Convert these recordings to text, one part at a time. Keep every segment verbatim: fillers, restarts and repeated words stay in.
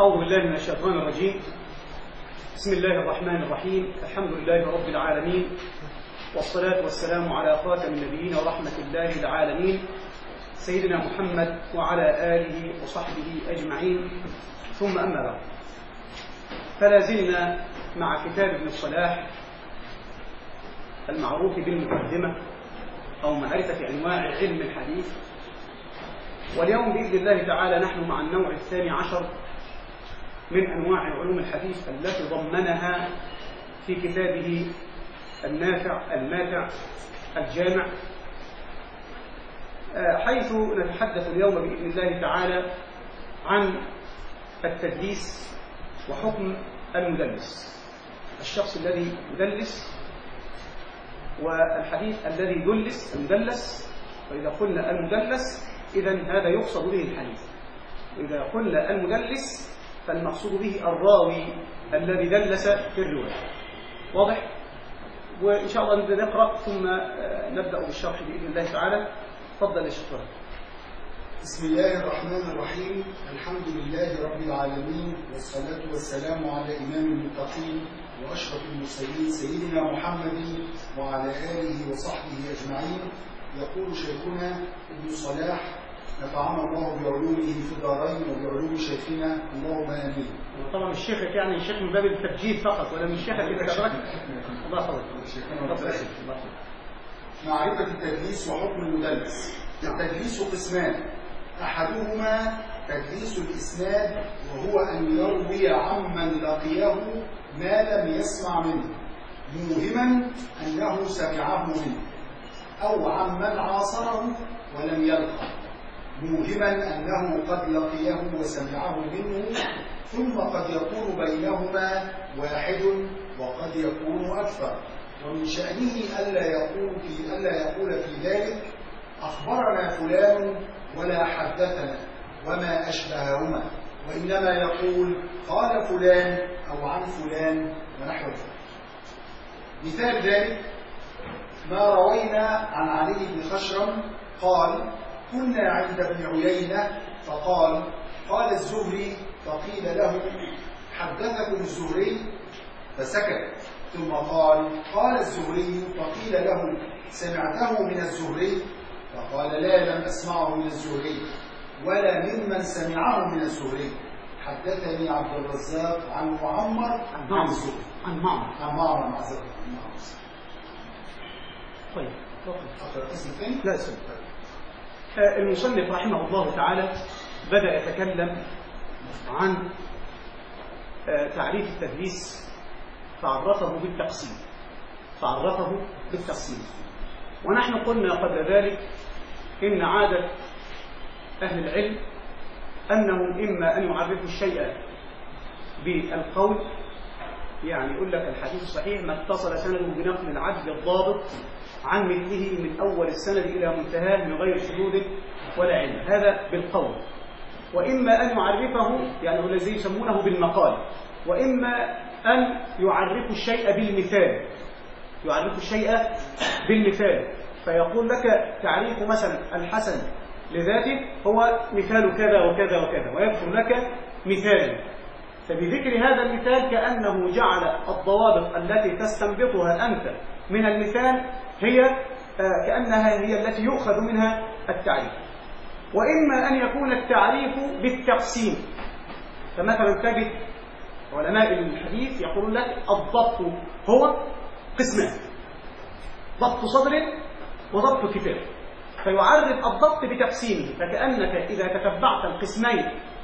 أعوذ بالله من الشيطان الرجيم. بسم الله الرحمن الرحيم. الحمد لله رب العالمين، والصلاة والسلام على خاتم النبيين ورحمة الله العالمين سيدنا محمد وعلى آله وصحبه أجمعين، ثم أما بعد، فلا زلنا مع كتاب ابن الصلاح المعروف بالمقدمة أو معرفة أنواع علم الحديث. واليوم بإذن الله تعالى نحن مع النوع الثاني عشر من أنواع علوم الحديث التي ضمنها في كتابه النافع الماتع الجامع، حيث نتحدث اليوم بإذن الله تعالى عن التدليس وحكم المدلس، الشخص الذي يدلس والحديث الذي يدلس المدلس. وإذا قلنا المدلس إذن هذا يقصد به الحديث، وإذا قلنا المدلس فالمقصود به الراوي الذي دلس في الرواية. واضح؟ وإن شاء الله نبدأ نقرأ ثم نبدأ بالشرح بإذن الله تعالى. تفضل يا شيخ. بسم الله الرحمن الرحيم. الحمد لله رب العالمين، والصلاة والسلام على إمام المتقين وأشرف المرسلين سيدنا محمد وعلى آله وصحبه أجمعين. يقول شيخنا ابن صلاح نفعنا الله بعلومه في الدارين وبعلوم شيخنا اللهم آمين. طبعا مش شيخك يعني الشيخ من باب التبجيل فقط، ولا من شيخك إذا أدركت. الله يحفظك. معرفة التدليس وحكم المدلس. التدليس قسمان، أحدهما تدليس الإسناد، وهو أن يروي عمن لقيه ما لم يسمع منه موهما أنه سمعه منه، أو عمن عاصره ولم يلقى موهما أنه قد لقيه وسمعه منه، ثم قد يكون بينهما واحد وقد يكون أكثر، ومن شأنه ألا يقول في ألا يقول في ذلك أخبرنا فلان ولا حدثنا وما أشبههما، وإنما يقول قال فلان أو عن فلان ونحو ذلك. مثال ذلك ما روينا عن علي بن خشرم قال كنا عند ابن عيينة فقال قال الزهري، فقيل له حدثكم الزهري فسكت، ثم قال قال الزهري، فقيل له سمعته من الزهري، فقال لا لم أسمعه من الزهري ولا ممن سمعه من الزهري، حدثني عبد الرزاق عن معمر عن الزهري عن معمر عن معمر مع زهري. طيب أقرأ اسم ثاني؟ لا اسم. المصنف رحمه الله تعالى بدأ يتكلم عن تعريف التدليس، فعرفه بالتقسيم فعرفه بالتقسيم ونحن قلنا قبل ذلك إن عادة أهل العلم أنهم إما أن يعرفوا الشيء بالقول، يعني يقول لك الحديث الصحيح ما اتصل سنده بنقل العدل الضابط عن مثله من أول السند إلى منتهاه من غير شذوذ ولا علم، هذا بالقول. وإما أن يعرفه يعني هو الذي يسمونه بالمقال، وإما أن يعرفوا الشيء بالمثال يعرفوا الشيء بالمثال فيقول لك تعريف مثلا الحسن لذاته هو مثال كذا وكذا وكذا، ويذكر لك مثالا، فبذكر هذا المثال كأنه جعل الضوابط التي تستنبطها أنت من المثال هي كأنها هي التي يؤخذ منها التعريف. وإما أن يكون التعريف بالتقسيم، فمثلا تجد علماء الحديث يقولون لك الضبط هو قسمان، ضبط صدر وضبط كتاب، فيعرف الضبط بتقسيمه، فكأنك إذا تتبعت القسمين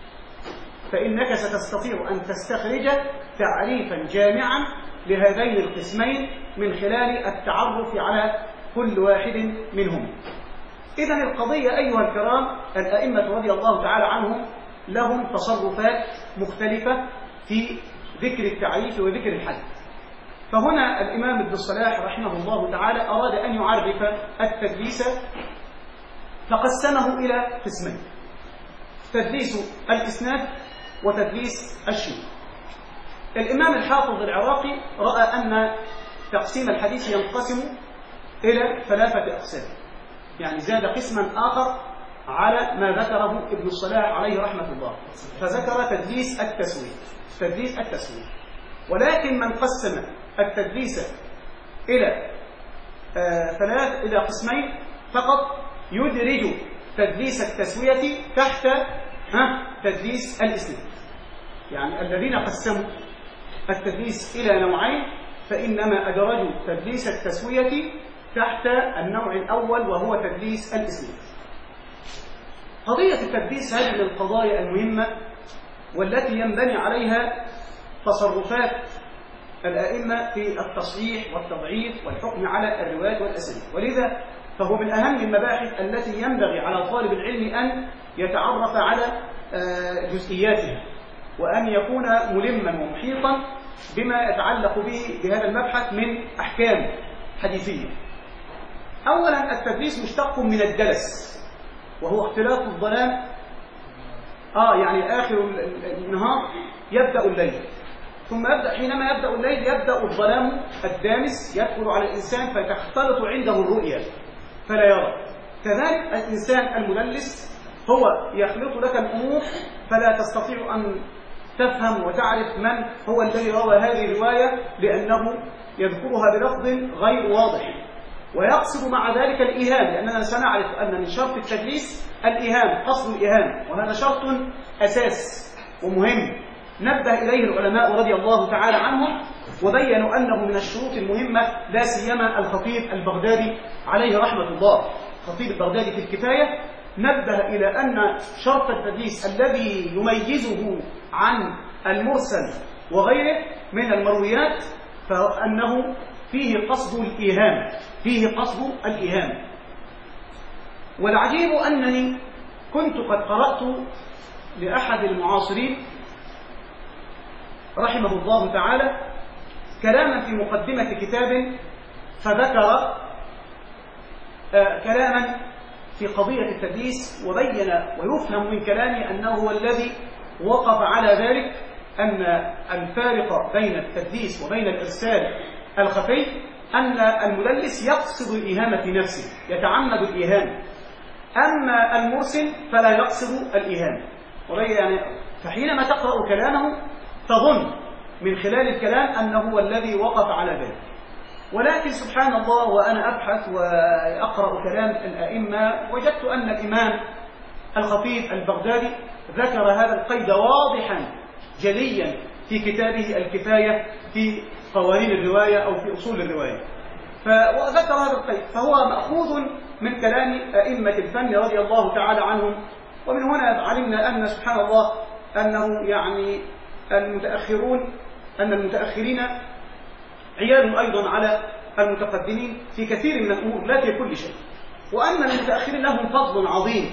فإنك ستستطيع أن تستخرج تعريفا جامعا لهذين القسمين من خلال التعرف على كل واحد منهم. إذن القضية أيها الكرام، الأئمة رضي الله تعالى عنهم لهم تصرفات مختلفة في ذكر التعريف وذكر الحد. فهنا الإمام ابن الصلاح رحمه الله تعالى أراد أن يعرف التدليس فقسمه إلى قسمين: تدليس الإسناد وتدليس الشيوخ. الإمام الحافظ العراقي رأى أن تقسيم الحديث ينقسم إلى ثلاثة أقسام، يعني زاد قسما آخر على ما ذكره ابن الصلاح عليه رحمة الله، فذكر تدليس التسوية تدليس التسوية ولكن من قسم التدليس إلى آه ثلاث إلى قسمين فقط يدرج تدليس التسوية تحت ها تدليس الإسناد. يعني الذين قسموا التدليس إلى نوعين فإنما أدرجوا تدليس التسوية تحت النوع الأول وهو تدليس الإسناد. قضية التدليس هذه من القضايا المهمة والتي ينبني عليها تصرفات الأئمة في التصحيح والتضعيف والحكم على الروايات والأسانيد، ولذا فهو من أهم المباحث التي ينبغي على طالب العلم أن يتعرف على جزئياتها وأن يكون ملما ومحيطا بما يتعلق به بهذا المبحث من أحكام حديثية. أولا التدليس مشتق من الدلس وهو اختلاط الظلام، آه يعني آخر النهار يبدأ الليل، ثم يبدأ حينما يبدأ الليل يبدأ الظلام الدامس يدخل على الإنسان فتختلط عنده الرؤيا فلا يرى. كذلك الإنسان المدلس هو يخلط لك الأمور فلا تستطيع أن تفهم وتعرف من هو الذي روى هذه الرواية لأنه يذكرها بلفظ غير واضح، ويقصد مع ذلك الإيهام، لأننا سنعرف أن من شرط التدليس الإيهام، قصد الإيهام، وهذا شرط أساس ومهم نبه إليه العلماء رضي الله تعالى عنهم وبينوا أنه من الشروط المهمة، لا سيما الخطيب البغدادي عليه رحمة الله. الخطيب البغدادي في الكفاية نبه إلى أن شرط التدليس الذي يميزه عن المرسل وغيره من المرويات فأنه فيه قصد الإيهام فيه قصد الإيهام. والعجيب أنني كنت قد قرأت لأحد المعاصرين رحمه الله تعالى كلاما في مقدمة كتاب فذكر آه كلاما في قضية التدليس وبين ويفهم من كلامي أنه هو الذي وقف على ذلك أن الفارق بين التدليس وبين الإرسال الخفي أن المدلس يقصد الإيهام في نفسه، يتعمد الإيهام، أما المرسل فلا يقصد الإيهام. يعني فحينما تقرأ كلامه تظن من خلال الكلام أنه هو الذي وقف على ذلك، ولكن سبحان الله وأنا أبحث وأقرأ كلام الأئمة وجدت أن الإمام الخطيب البغدادي ذكر هذا القيد واضحا جليا في كتابه الكفاية في قوانين الرواية أو في أصول الرواية، فذكر هذا القيد، فهو مأخوذ من كلام أئمة الفن رضي الله تعالى عنهم. ومن هنا علمنا أن سبحان الله أنه يعني المتأخرون أن المتأخرين عيال أيضا على المتقدمين في كثير من الأمور لا في كل شيء، وأن المتأخرين لهم فضل عظيم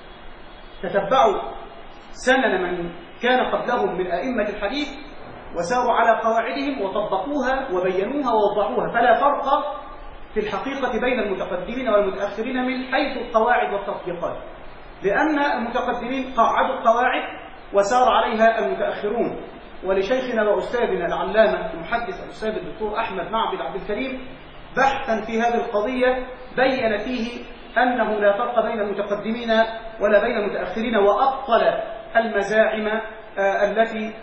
تتبعوا سنن من كان قبلهم من أئمة الحديث وساروا على قواعدهم وطبقوها وبينوها ووضحوها، فلا فرق في الحقيقة بين المتقدمين والمتأخرين من حيث القواعد والتطبيقات، لأن المتقدمين قاعدوا القواعد وسار عليها المتأخرون. ولشيخنا وأستاذنا العلامة المحدث الأستاذ الدكتور أحمد معبد عبد الكريم بحثا في هذه القضية بين فيه أنه لا فرق بين المتقدمين ولا بين المتأخرين، وأبطل المزاعم التي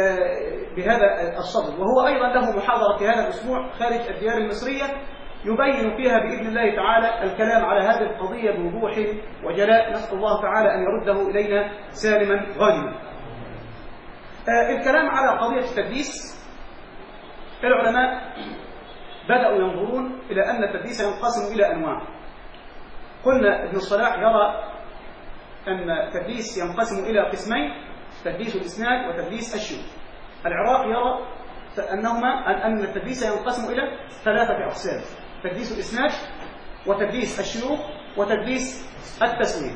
بهذا الصدد. وهو أيضا له محاضرة في هذا الأسبوع خارج الديار المصرية يبين فيها بإذن الله تعالى الكلام على هذه القضية بوضوح وجلاء، نسأل الله تعالى أن يرده إلينا سالما غانما. الكلام على قضية التدليس، العلماء بدأوا ينظرون إلى أن التدليس ينقسم إلى أنواع. قلنا ابن الصلاح يرى أن التدليس ينقسم إلى قسمين، تدليس الإسناد وتدليس الشيوخ. العراقي يرى أنهما أن التدليس ينقسم إلى ثلاثة أقسام: تدليس الإسناد وتدليس الشيوخ وتدليس التسوية.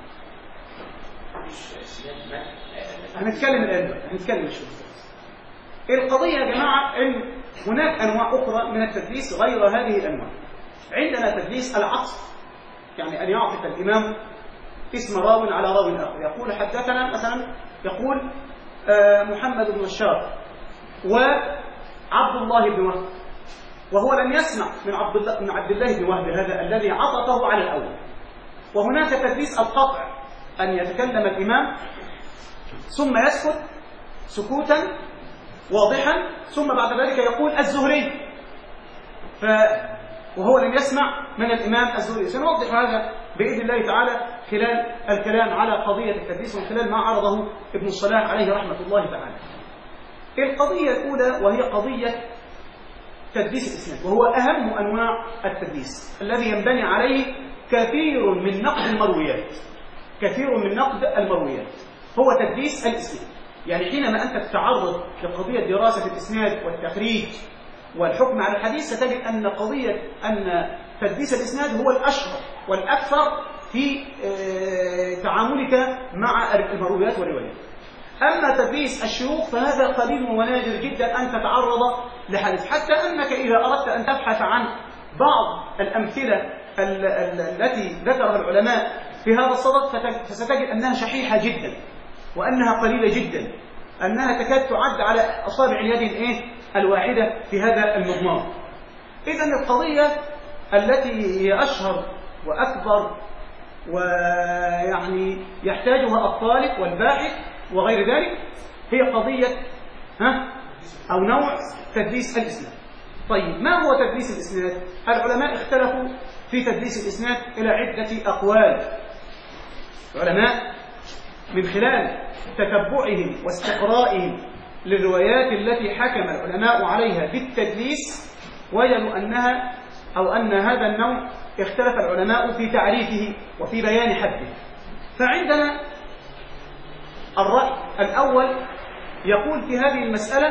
هنتكلم الآن هنتكلم الشيوخ. القضية يا جماعة أن هناك أنواع أخرى من التدليس غير هذه الأنواع. عندنا تدليس العطف، يعني أن يعطف الإمام اسم راو على راو آخر، يقول حدثنا مثلا، يقول آه محمد بن بشار وعبد الله بن وهب، وهو لم يسمع من عبد الله من عبد الله بن وهب هذا الذي عطفه على الأول، وهناك تدليس القطع، أن يتكلم الإمام ثم يسكت سكوتا واضحا ثم بعد ذلك يقول الزهري، ف وهو لم يسمع من الإمام الزهري. سنوضح هذا بإذن الله تعالى خلال الكلام على قضية التدليس ومن خلال ما عرضه ابن الصلاح عليه رحمة الله تعالى. القضية الأولى وهي قضية تدليس الإسناد، وهو أهم أنواع التدليس الذي ينبني عليه كثير من نقد المرويات. كثير من نقد المرويات هو تدليس الإسناد. يعني حينما أنت تتعرض لقضية دراسة الإسناد والتخريج والحكم على الحديث ستجد أن قضية أن تدليس الإسناد هو الأشهر والأكثر في تعاملك مع المرويات والروايات. أما تدليس الشيوخ فهذا قليل ونادر جدا أن تتعرض لحديث، حتى أنك إذا أردت أن تبحث عن بعض الأمثلة التي ذكرها العلماء في هذا الصدد فستجد أنها شحيحة جدا وأنها قليلة جدا، أنها تكاد تعد على أصابع اليد الإيه؟ الواحدة في هذا المضمار. إذن القضية التي هي أشهر وأكبر ويعني يحتاجها الطالب والباحث وغير ذلك هي قضية ها أو نوع تدليس الإسناد. طيب ما هو تدليس الإسناد؟ العلماء اختلفوا في تدليس الإسناد إلى عدة أقوال. العلماء من خلال تتبعهم واستقرائهم للروايات التي حكم العلماء عليها بالتدليس وجدوا أنها أو أن هذا النوع اختلف العلماء في تعريفه وفي بيان حده. فعندنا الرأي الأول يقول في هذه المسألة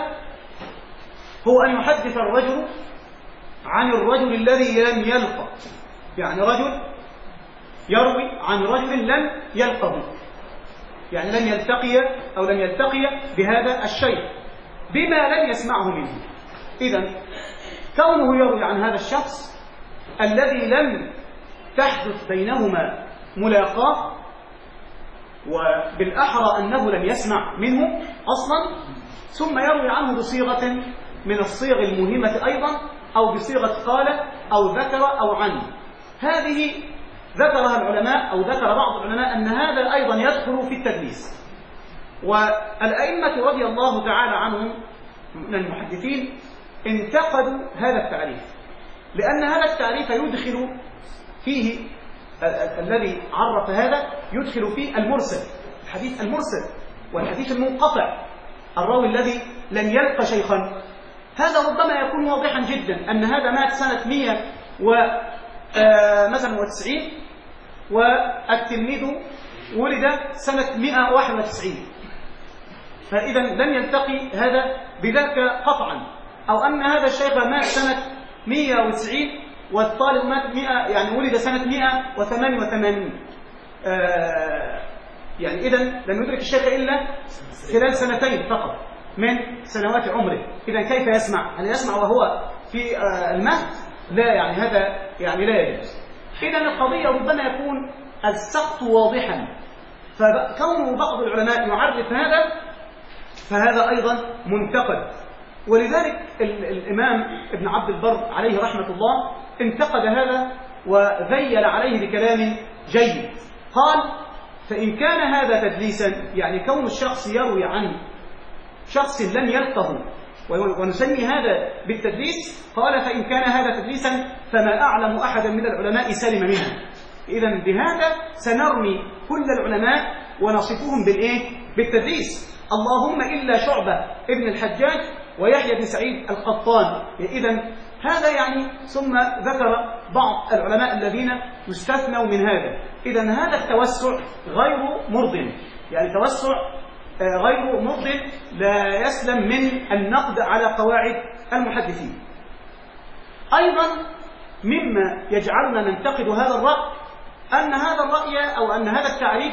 هو أن يحدث الرجل عن الرجل الذي لم يلقى، يعني رجل يروي عن رجل لم يلقه، يعني لم يلتقي أو لم يلتقي بهذا الشيء بما لم يسمعه منه. إذن كونه يروي عن هذا الشخص الذي لم تحدث بينهما ملاقاة، وبالأحرى أنه لم يسمع منه أصلا، ثم يروي عنه بصيغة من الصيغ المهمة أيضا أو بصيغة قال أو ذكر أو عن. هذه ذكرها العلماء أو ذكر بعض العلماء أن هذا أيضا يدخل في التدليس. والأئمة رضي الله تعالى عنهم من المحدثين انتقدوا هذا التعريف، لأن هذا التعريف يدخل فيه الذي عرف هذا يدخل فيه المرسل، الحديث المرسل والحديث المنقطع، الراوي الذي لم يلقى شيخا. هذا ربما يكون واضحا جدا أن هذا مات سنة مئة ومثلا وتسعين والتلميذ ولد سنة مئة وواحد وتسعين، فإذا لم يلتقي هذا بذاك قطعا. أو أن هذا الشيخ مات سنة مئة وتسعين والطالب مات مئة يعني ولد سنة مئة وثمانية وثمانين، آه يعني إذا لم يدرك الشيخ إلا خلال سنتين فقط من سنوات عمره. إذا كيف يسمع؟ هل يسمع وهو في آه المهد؟ لا، يعني هذا يعني لا يجوز. إذا القضية ربما يكون السقط واضحا، فكونه بعض العلماء يعرف هذا فهذا أيضا منتقد. ولذلك الإمام ابن عبد البر عليه رحمة الله انتقد هذا وذيل عليه بكلام جيد. قال: فإن كان هذا تدليسا، يعني كون الشخص يروي عن شخص لم يلقه ونسمي هذا بالتدليس، قال: فإن كان هذا تدليسا فما أعلم أحدا من العلماء سلم منه. إذن بهذا سنرمي كل العلماء ونصفهم بالإيه؟ بالتدليس، اللهم إلا شعبة ابن الحجاج ويحيى بن سعيد القطان. إذن هذا يعني ثم ذكر بعض العلماء الذين يستثنوا من هذا. إذن هذا التوسع غير مرضٍ، يعني توسع غير مرضٍ لا يسلم من النقد على قواعد المحدثين. أيضا مما يجعلنا ننتقد هذا الرأي أن هذا الرأي أو أن هذا التعريف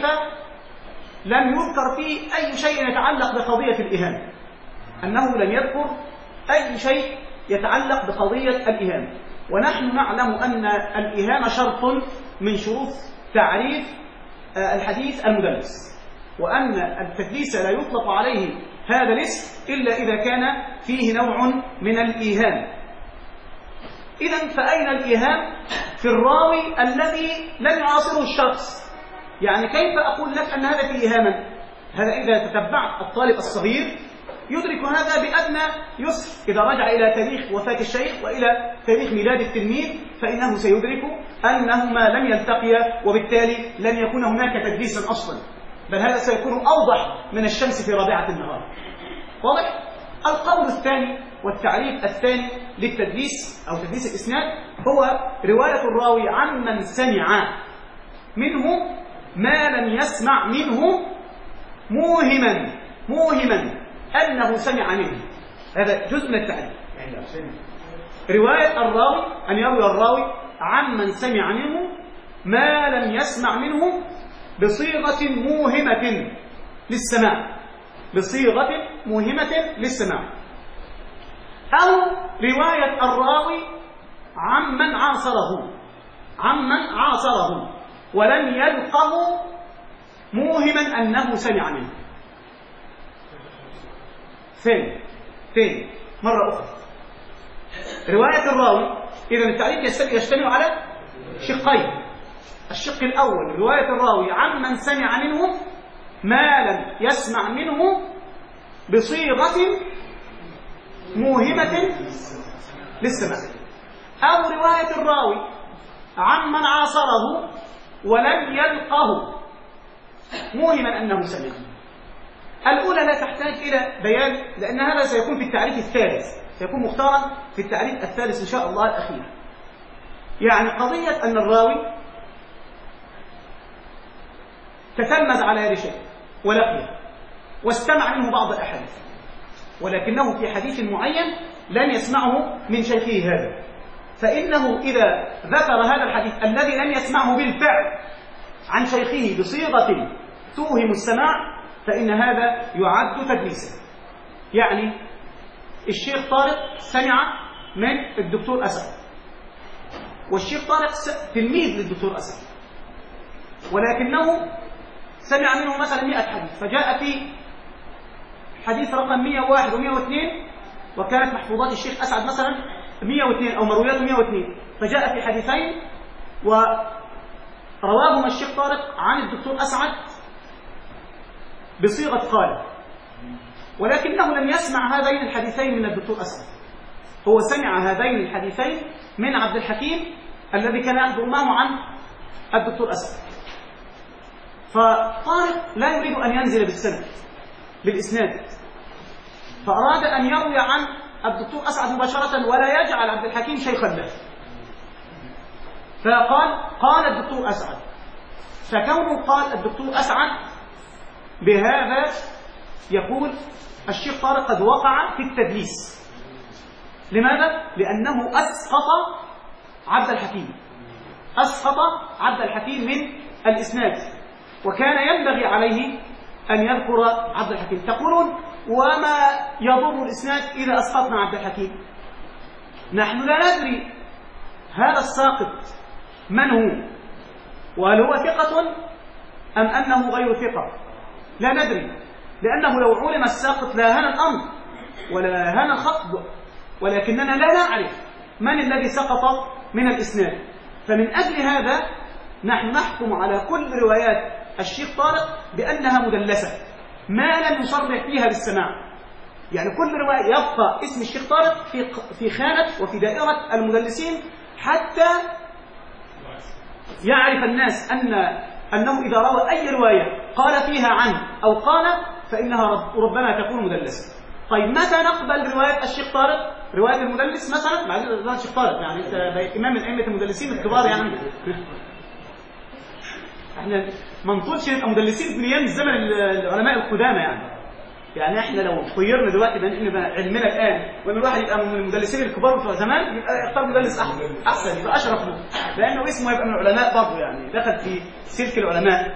لم يذكر فيه أي شيء يتعلق بقضية الإهانة، أنه لم يذكر أي شيء يتعلق بقضية الإهانة. ونحن نعلم أن الإهانة شرط من شروط تعريف الحديث المدلس، وأن التدليس لا يطلق عليه هذا الاسم إلا إذا كان فيه نوع من الإهانة. إذا فأين الإيهام في الراوي الذي لم يعاصره الشخص؟ يعني كيف أقول لك أن هذا فيه إيهاما؟ هذا إذا تتبعت الطالب الصغير يدرك هذا بأدنى يسر، إذا رجع إلى تاريخ وفاة الشيخ وإلى تاريخ ميلاد التلميذ فإنه سيدرك أنهما لم يلتقيا، وبالتالي لن يكون هناك تدليسا أصلا، بل هذا سيكون أوضح من الشمس في رابعة النهار. واضح؟ القول الثاني والتعريف الثاني للتدليس أو تدليس الإسناد هو رواية الراوي عمن سمع منه ما لم يسمع منه موهما موهما أنه سمع منه. هذا جزء من التعريف. رواية الراوي أن يروي الراوي عمن سمع منه ما لم يسمع منه بصيغة موهمة للسماع، بصيغة موهمة للسماع، أو رواية الراوي عمن عاصره عمن عاصره ولم يلقه موهما أنه سمع منه. ثاني ثاني مرة أخرى، رواية الراوي إذا التعريف يشتمل على شقين. الشق الأول رواية الراوي عمن سمع منه ما لم يسمع منه بصيغة موهمة للسماع، أو رواية الراوي عمن عاصره ولم يلقه موهما أنه سمع. الأولى لا تحتاج إلى بيان لأن هذا سيكون في التعريف الثالث، سيكون مختارا في التعريف الثالث إن شاء الله الأخير. يعني قضية أن الراوي تتلمذ على يد شيخ ولقيه واستمع منه بعض الأحاديث، ولكنه في حديث معين لم يسمعه من شيخه هذا، فإنه إذا ذكر هذا الحديث الذي لم يسمعه بالفعل عن شيخه بصيغة توهم السماع فإن هذا يعد تدليسا. يعني الشيخ طارق سمع من الدكتور أسد، والشيخ طارق تلميذ للدكتور أسد، ولكنه سمع منه مثلا مئة حديث، فجاء في حديث رقم مئة وواحد ومئة واثنين، وكانت محفوظات الشيخ أسعد مثلا مئة واثنين أو مروياته مئة واثنين، فجاء في حديثين ورواهما الشيخ طارق عن الدكتور أسعد بصيغة قال، ولكنه لم يسمع هذين الحديثين من الدكتور أسعد، هو سمع هذين الحديثين من عبد الحكيم الذي كان يأخذ معه عن الدكتور أسعد. فطارق لا يريد أن ينزل بالسند بالإسناد، فأراد أن يروي عن الدكتور أسعد مباشرة ولا يجعل عبد الحكيم شيخا له، فقال قال الدكتور أسعد، فكونه قال الدكتور أسعد بهذا يقول الشيخ طارق قد وقع في التدليس. لماذا؟ لأنه أسقط عبد الحكيم أسقط عبد الحكيم من الإسناد، وكان ينبغي عليه أن يذكر عبد الحكيم. تقولون وما يضر الإسناد إذا أسقطنا عبد الحكيم؟ نحن لا ندري هذا الساقط من هو، وهل هو ثقة أم أنه غير ثقة؟ لا ندري، لأنه لو علم الساقط لا هان الأمر ولا هان الخطب، ولكننا لا نعرف من الذي سقط من الإسناد. فمن أجل هذا نحن نحكم على كل روايات الشيخ طارق بأنها مدلسة ما لم يصرح فيها بالسماع. يعني كل رواية يبقى اسم الشيخ طارق في في خانة وفي دائرة المدلسين حتى يعرف الناس أن أنه إذا روى أي رواية قال فيها عنه أو قال فإنها ربما تكون مدلسة. طيب متى نقبل رواية الشيخ طارق؟ رواية المدلس مثلا بعد رواية الشيخ طارق، يعني أنت بقيت إمام من أئمة المدلسين الكبار، يعني احنا ما نطولش نبقى مدلسين من أيام الزمن العلماء القدامى. يعني يعني احنا لو خيرنا دلوقتي بين علمنا الآن وإن الواحد يبقى من المدلسين الكبار بتوع زمان يبقى يختار مدلس أحسن أحسن يبقى أشرف له، لأنه اسمه يبقى من العلماء برضه، يعني دخل في سلك العلماء.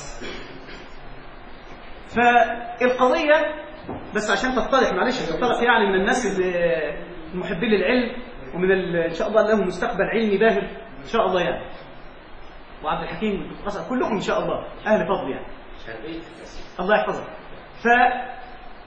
فالقضية بس عشان تتضح، معلش تتضح يعني من الناس المحبين للعلم ومن إن شاء الله لهم مستقبل علمي باهر إن شاء الله، يعني وعبد الحكيم كلكم إن شاء الله أهل فضل يعني الله يحفظك.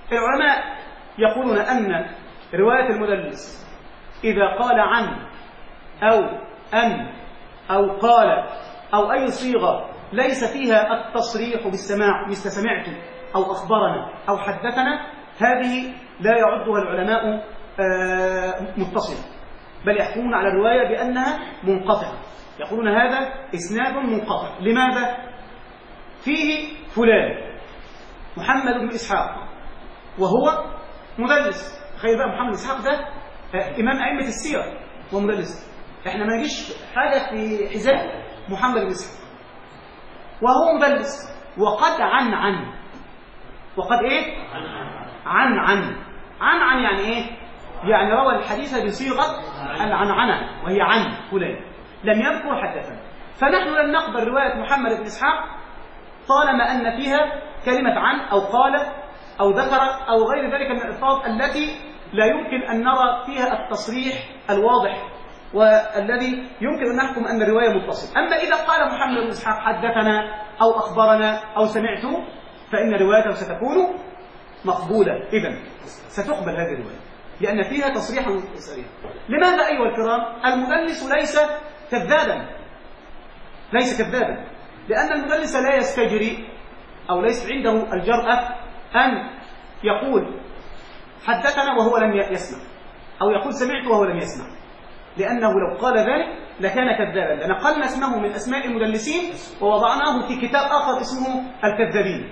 فالعلماء يقولون أن رواية المدلس إذا قال عن أو أن أو قال أو أي صيغة ليس فيها التصريح بالسماع مثل سمعت أو أخبرنا أو حدثنا، هذه لا يعدها العلماء متصلة، بل يحكمون على الرواية بأنها منقطعة، يقولون هذا إسناد منقطع. لماذا؟ فيه فلان محمد بن إسحاق وهو مدلس. تخيل بقى محمد بن إسحاق ده إمام أئمة السيرة ومدلس، إحنا ما نجيش حاجة في حذاء محمد بن إسحاق وهو مدلس، وقد عن عن وقد إيه؟ عن عن عن عن يعني إيه؟ يعني روى الحديث بصيغة العنعنة وهي عن فلان، لم يذكر حدثنا. فنحن لن نقبل رواية محمد بن إسحاق طالما أن فيها كلمة عن أو قال أو ذكر أو غير ذلك من الألفاظ التي لا يمكن أن نرى فيها التصريح الواضح والذي يمكن أن نحكم أن الرواية متصلة. أما إذا قال محمد بن إسحاق حدثنا أو أخبرنا أو سمعت فإن روايته ستكون مقبولة، إذن ستقبل هذه الرواية لأن فيها تصريحا صريحا. لماذا أيها الكرام؟ المدلس ليس كذابا، ليس كذابا، لأن المدلس لا يستجري أو ليس عنده الجرأة أن يقول حدثنا وهو لم يسمع، أو يقول سمعت وهو لم يسمع، لأنه لو قال ذلك لكان كذابا. لنقلنا اسمه من أسماء المدلسين ووضعناه في كتاب آخر اسمه الكذابين.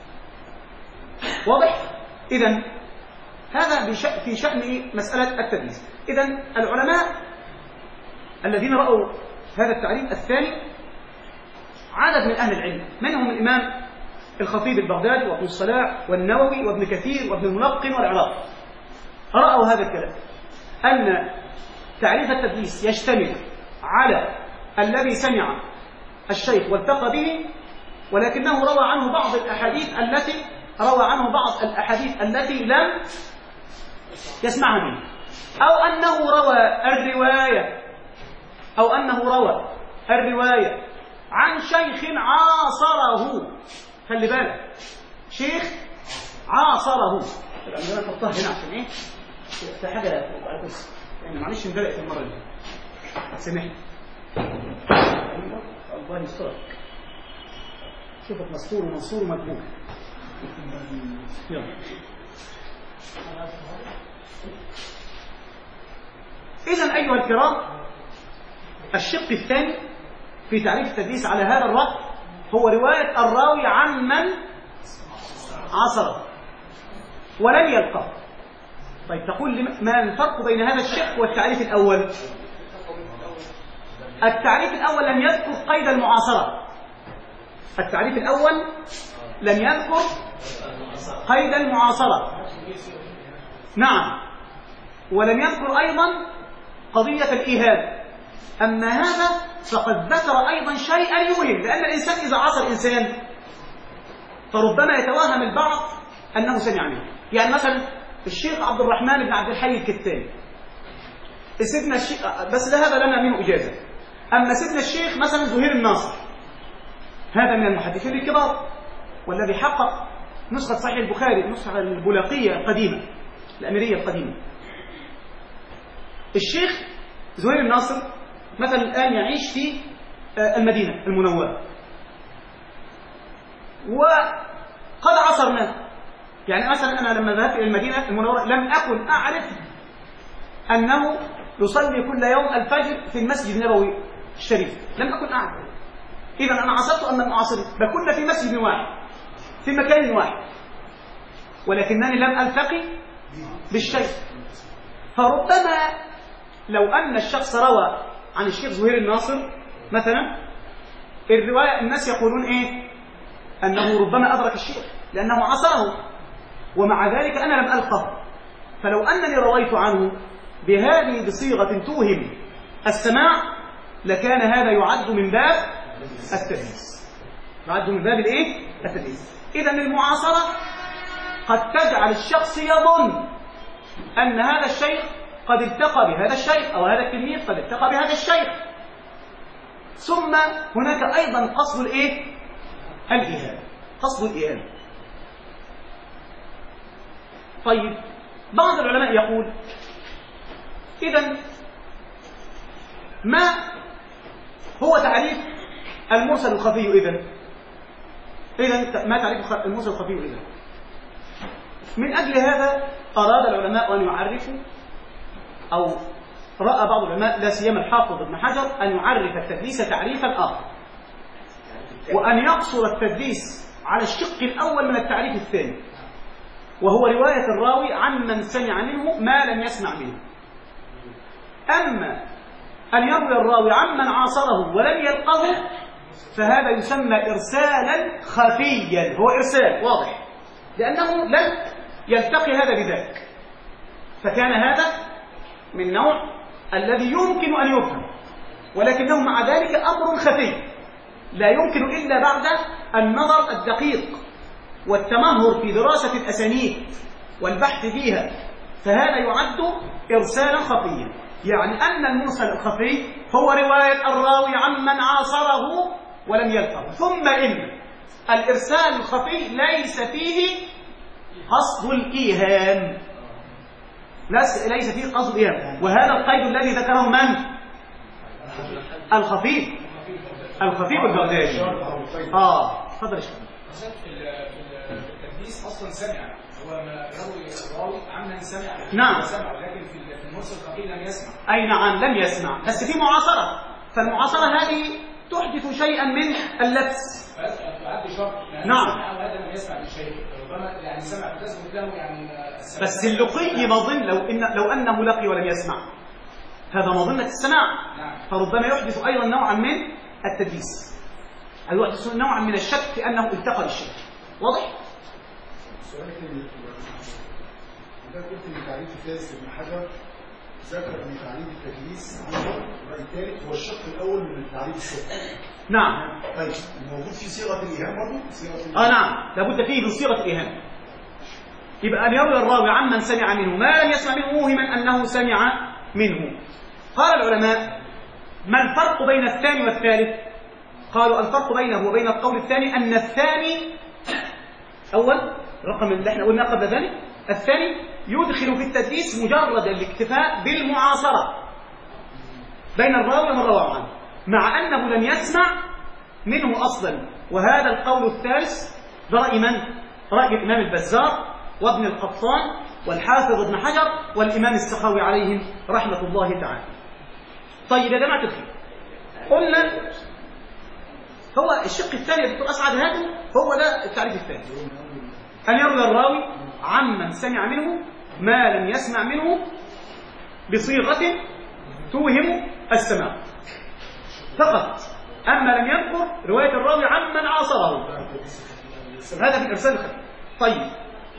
واضح؟ إذن هذا في شأن مسألة التدليس. إذن العلماء الذين رأوا هذا التعريف الثاني عدد من أهل العلم، منهم الإمام الخطيب البغدادي وابن الصلاح والنووي وابن كثير وابن الملقن والعراقي، رأوا هذا الكلام أن تعريف التدليس يشتمل على الذي سمع الشيخ والتقى به ولكنه روى عنه بعض الأحاديث التي روى عنه بعض الأحاديث التي لم يسمعها منه، أو أنه روى الرواية أو أنه روى الرواية عن شيخ عاصره. خلي بالك، شيخ عاصره. طبعا انا احطها هنا عشان ايه؟ في حاجه على كرسي يعني، معلش انزلقت المره اللي فاتت، سامحني. الله يسترك، شوفك مستور ومنصور ومدبوك. يلا. إذن أيها الكرام، الشق الثاني في تعريف التدليس على هذا الرأي هو رواية الراوي عن من عصره ولم يلقه. طيب تقول ما الفرق بين هذا الشق والتعريف الأول؟ التعريف الأول لم يذكر قيد المعاصرة، التعريف الأول لم يذكر قيد المعاصرة، نعم، ولم يذكر أيضا قضية الإيهام. أما هذا فقد ذكر أيضا شيئا يوهم، لأن الإنسان إذا عاصر إنسان فربما يتوهم البعض أنه سمع منه. يعني مثلا الشيخ عبد الرحمن بن عبد الحي الكتاني، سيدنا الشيخ، بس ده هذا لنا منه إجازة. أما سيدنا الشيخ مثلا زهير الناصر، هذا من المحدثين الكبار والذي حقق نسخة صحيح البخاري، النسخة البلاقية القديمة الأميرية القديمة. الشيخ زهير الناصر مثلا الآن يعيش في المدينة المنورة وقد عصرناه. يعني مثلا أنا لما ذهبت إلى المدينة المنورة لم أكن أعرف أنه يصلي كل يوم الفجر في المسجد النبوي الشريف، لم أكن أعرف. إذا أنا عصرت أن معاصرين، بل كنا في مسجد واحد في مكان واحد، ولكنني لم ألتقي بالشيء. فربما لو أن الشخص روى عن الشيخ زهير الناصر مثلا، الرواية الناس يقولون إيه؟ أنه ربما أدرك الشيخ لأنه عصره، ومع ذلك أنا لم ألقه. فلو أنني رويت عنه بهذه بصيغة توهم السماع لكان هذا يعد من باب التدليس، يعد من باب الإيه؟ التدليس. إذن المعاصرة قد تجعل الشخص يظن أن هذا الشيخ قد التقى بهذا الشيخ أو هذا التلميذ قد التقى بهذا الشيخ. ثم هناك أيضا قصد الإيه؟ الإيهام، قصد الإيهام. طيب بعض العلماء يقول إذن ما هو تعريف المرسل الخفي إذن؟ إذن ما تعريف المرسل الخفي إذن؟ من أجل هذا أراد العلماء أن يعرفوا، أو رأى بعض العلماء لا سيما الحافظ ابن حجر أن يعرف التدليس تعريفا آخر، وأن يقصر التدليس على الشق الأول من التعريف الثاني، وهو رواية الراوي عمن سمع منه ما لم يسمع منه. أما أن يروي الراوي عمن عاصره ولم يلقه فهذا يسمى إرسالا خفيا، هو إرسال واضح لأنه لم يلتقي هذا بذاك، فكان هذا من نوع الذي يمكن أن يفهم، ولكنه مع ذلك أمر خفي لا يمكن إلا بعد النظر الدقيق والتمهر في دراسة الأسانيد والبحث فيها، فهذا يعد إرسالا خفيا. يعني أن المرسل الخفي هو رواية الراوي عمن عاصره ولم يلقه. ثم إن الإرسال الخفي ليس فيه قصد الإيهام، ليس فيه قصد الإيهام، وهذا القيد الذي ذكره من؟ الخفيف الخفيف البغدادي. اه تفضل يا شيخ. في التدليس اصلا سمع، هو ما يروي الراوي عمن سمع. نعم سمع، لكن في المرسل الخفي لم يسمع. اي نعم لم يسمع، بس في معاصره، فالمعاصره هذه تحدث شيئا من اللبس. فعد شرط. نعم. هذا لم يسمع بشيء، ربما يعني سمع فتثبت له يعني. بس اللقي مظن لو ان لو انه لقي ولم يسمع هذا مظنه السماع. نعم. فربما يحدث ايضا نوعا من التدليس، أو يحدث نوعا من الشك في انه التقى بالشيء. واضح؟ سؤال ثاني، إذا قلت إن تعريف الثالث ابن حجر ذكر أن تعريف التدليس عنده الرأي الثالث هو الشق الأول من التعريف الثالث. نعم. طيب موجود في صيغة الإيهام برضه؟ صيغة اه نعم، لابد فيه من صيغة الإيهام. يبقى أن يروي الراوي عمن سمع منه ما لم يسمع منه موهما أنه سمع منه. قال العلماء: ما الفرق بين الثاني والثالث؟ قالوا الفرق بينه وبين القول الثاني أن الثاني أول رقم اللي احنا قلنا قبل ذلك، الثاني يدخل في التدليس مجرد الاكتفاء بالمعاصرة بين الراوي ومن روى عنه، مع أنه لم يسمع منه أصلا. وهذا القول الثالث ده رأي من؟ رأي الإمام البزار وابن القطان والحافظ ابن حجر والإمام السخاوي عليهم رحمة الله تعالى. طيب يا جماعة الخير، قلنا هو الشق الثاني يا دكتور أسعد هذا هو ده التعريف الثاني، أن يروي الراوي عمن سمع منه ما لم يسمع منه بصيغة توهم السماع فقط. أما لم يذكر رواية الراوي عمن عاصره، هذا في الإرسال الخفي. طيب،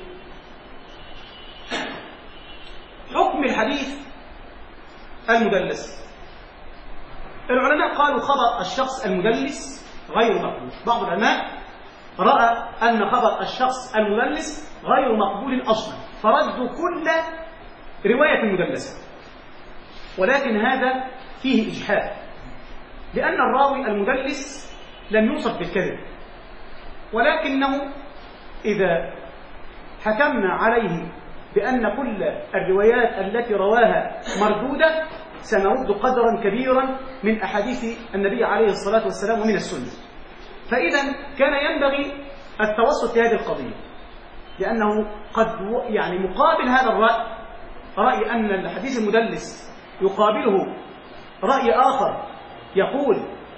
حكم الحديث المدلس. العلماء قالوا خبر الشخص المدلس غير مقبول. بعض العلماء رأى أن خبر الشخص المدلس غير مقبول أصلا، فردوا كل رواية مدلسة، ولكن هذا فيه إجحاف، لأن الراوي المدلس لم يوصف بالكذب، ولكنه إذا حكمنا عليه بأن كل الروايات التي رواها مردودة سنرد قدرا كبيرا من أحاديث النبي عليه الصلاة والسلام ومن السنة. فإذا كان ينبغي التوسط في هذه القضية، لأنه قد يعني مقابل هذا الرأي، رأي أن الحديث المدلس يقابله رأي آخر يقول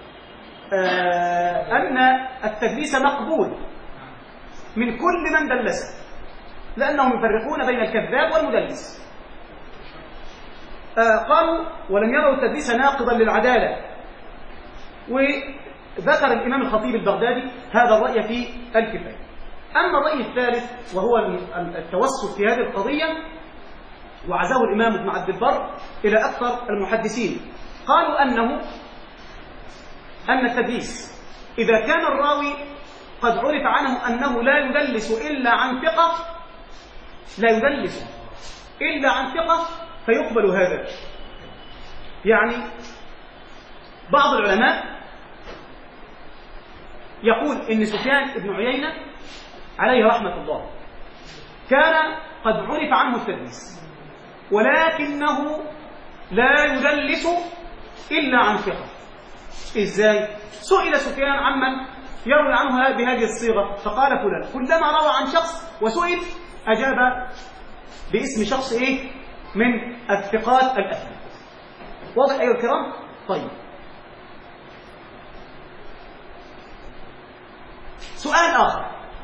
آه أن التدليس مقبول من كل من دلسه، لأنهم يفرقون بين الكذاب والمدلس. آه قالوا ولم يروا التدليس ناقضا للعدالة، وذكر الإمام الخطيب البغدادي هذا الرأي في الكفاية. أما الرأي الثالث وهو التوسط في هذه القضية، وعزاه الإمام ابن عبد البر إلى أكثر المحدثين، قالوا أنه أن التدليس إذا كان الراوي قد عرف عنه أنه لا يدلس إلا عن ثقة، لا يدلس إلا عن ثقة فيقبل هذا. يعني بعض العلماء يقول إن سفيان بن عيينة عليه رحمة الله كان قد عرف عنه التدليس، ولكنه لا يدلس إلا عن ثقة. إزاي؟ سئل سفيان عمن يروي عنها بهذه الصيغة فقال فلان، كلما روى عن شخص وسئل أجاب باسم شخص إيه؟ من الثقات الأثبات. واضح أيها الكرام؟ طيب، سؤال آخر،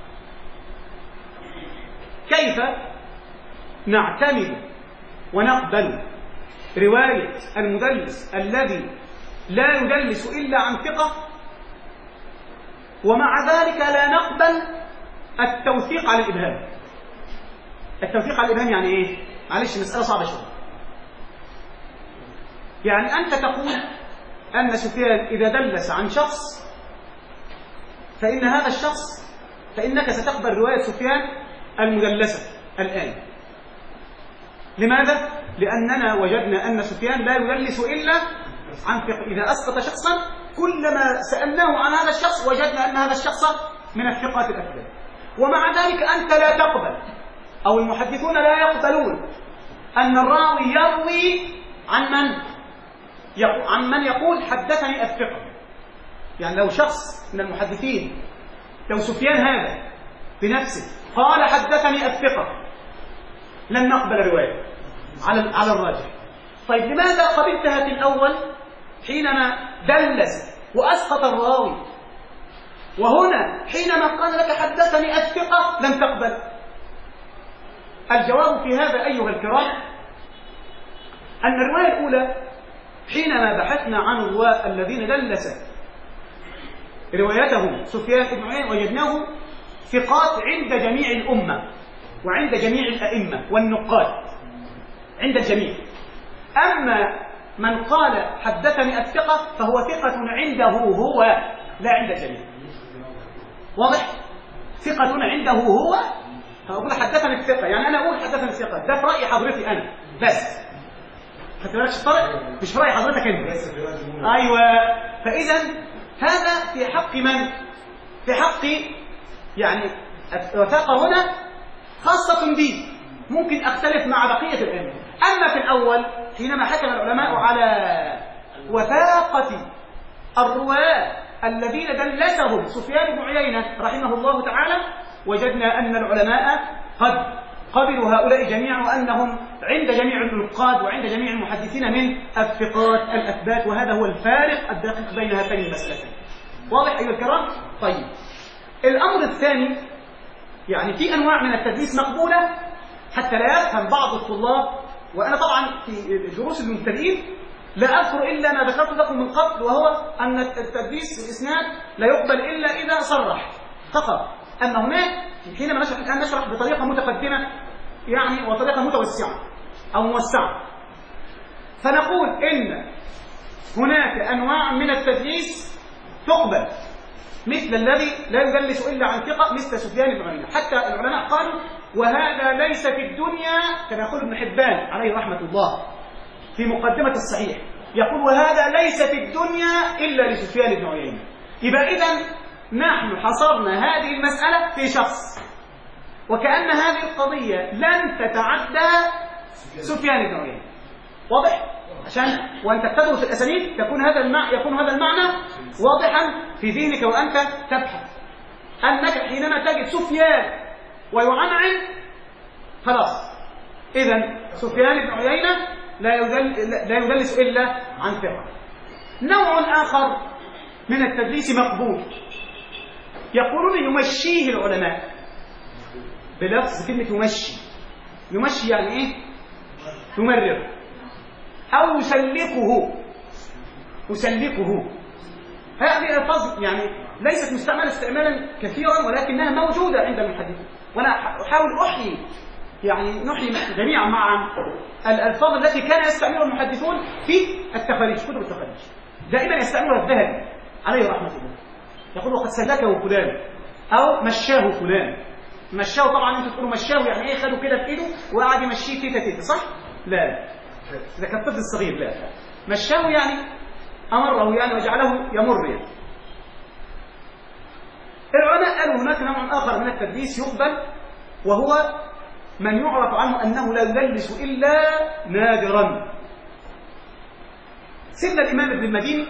كيف نعتمد ونقبل رواية المدلس الذي لا يدلس إلا عن ثقة ومع ذلك لا نقبل التوثيق على الإبهام؟ التوثيق على الإبهام يعني إيه؟ معلش مسألة صعبة شوية. يعني أنت تقول أن سفيان إذا دلس عن شخص فإن هذا الشخص فإنك ستقبل رواية سفيان المدلسة الآن. لماذا؟ لأننا وجدنا أن سفيان لا يدلس إلا عن ثقة. إذا أسقط شخصا كلما سألناه عن هذا الشخص وجدنا أن هذا الشخص من الثقات الأثبات، ومع ذلك أنت لا تقبل أو المحدثون لا يقبلون أن الراوي يروي عن من يقول عن من يقول حدثني الثقة. يعني لو شخص من المحدثين، لو سفيان هذا بنفسه قال حدثني الثقة لن نقبل رواية على على الراجح. طيب لماذا قبلتها في الأول حينما دلس وأسقط الراوي، وهنا حينما قال لك حدثني الثقة لن تقبل؟ الجواب في هذا أيها الكرام أن الرواية الأولى حينما بحثنا عن الرواة الذين دلس روايتهم سفيان بن عيينة وجدناه ثقات عند جميع الأمة وعند جميع الأئمة والنقاد، عند الجميع. أما من قال حدثني الثقة فهو ثقة عنده هو لا عند الجميع. واضح؟ ثقة عنده هو، فأقول حدثني الثقة يعني أنا أقول حدثني الثقة، ده في رأي حضرتي أنا بس، خدت بالك الفرق؟ مش في رأي حضرتك أنت. أيوه، فإذا هذا في حق من؟ في حق يعني الوثاقة هنا خاصة بي، ممكن أختلف مع بقية الأئمة. أما في الأول حينما حكم العلماء على وثاقة الرواة الذين دلسهم سفيان بن عيينة رحمه الله تعالى، وجدنا أن العلماء قد قبلوا هؤلاء جميعا وأنهم عند جميع النقاد وعند جميع المحدثين من الثقات الأثبات، وهذا هو الفارق الدقيق بين هاتين المسألتين. واضح أيها الكرام؟ طيب، الأمر الثاني، يعني في أنواع من التدليس مقبولة حتى لا يفهم بعض الطلاب، وأنا طبعا في دروس المبتدئين لا أذكر إلا ما ذكرت لكم من قبل، وهو أن التدليس الإسناد لا يقبل إلا إذا صرح فقط. أما هناك حينما نشرح الآن نشرح بطريقة متقدمة يعني وطريقة متوسعة أو موسعة، فنقول إن هناك أنواع من التدليس تقبل، مثل الذي لا يدلس إلا عن ثقة مثل سفيان بن عيينة. حتى العلماء قالوا وهذا ليس في الدنيا، كما يقول ابن حبان عليه رحمة الله في مقدمة الصحيح، يقول وهذا ليس في الدنيا إلا لسفيان بن عيينة. يبقى إذن نحن حصرنا هذه المسألة في شخص، وكأن هذه القضية لن تتعدى سفيان بن عيينة. واضح؟ عشان وأنت تدرس الأسانيد تكون هذا المعنى يكون هذا المعنى واضحا في ذهنك وأنت تبحث، أنك حينما تجد سفيان ويعنعن خلاص، إذن سفيان بن عيينة لا يدل لا يدلس إلا عن ثقة. نوع آخر من التدليس مقبول، يقولون يمشيه العلماء بلفظ كلمة يمشي. يمشي يعني إيه؟ يمرر أو يسلكه. يسلكه هذه الألفاظ يعني ليست مستعملة استعمالا كثيرا، ولكنها موجودة عند المحدثين، وأنا أحاول أحيي يعني نحيي جميعا مع الألفاظ التي كان يستعملها المحدثون في التخاريج، كتب التخاريج دائما يستعملها الذهبي عليه رحمة الله، يقول وقد سلكه فلان أو مشاه فلان. مشاه طبعا انتوا تقولوا مشاه يعني ايه؟ خدوا كده في ايده وقعد يمشيه تيتا تيتا، صح؟ لا، اذا كان الطفل الصغير لا، مشاه يعني امره يعني وجعله يمر يعني. العلماء قالوا هناك نوع اخر من التدليس يقبل، وهو من يعرف عنه انه لا يدلس الا نادرا، سيدنا الإمام ابن المديني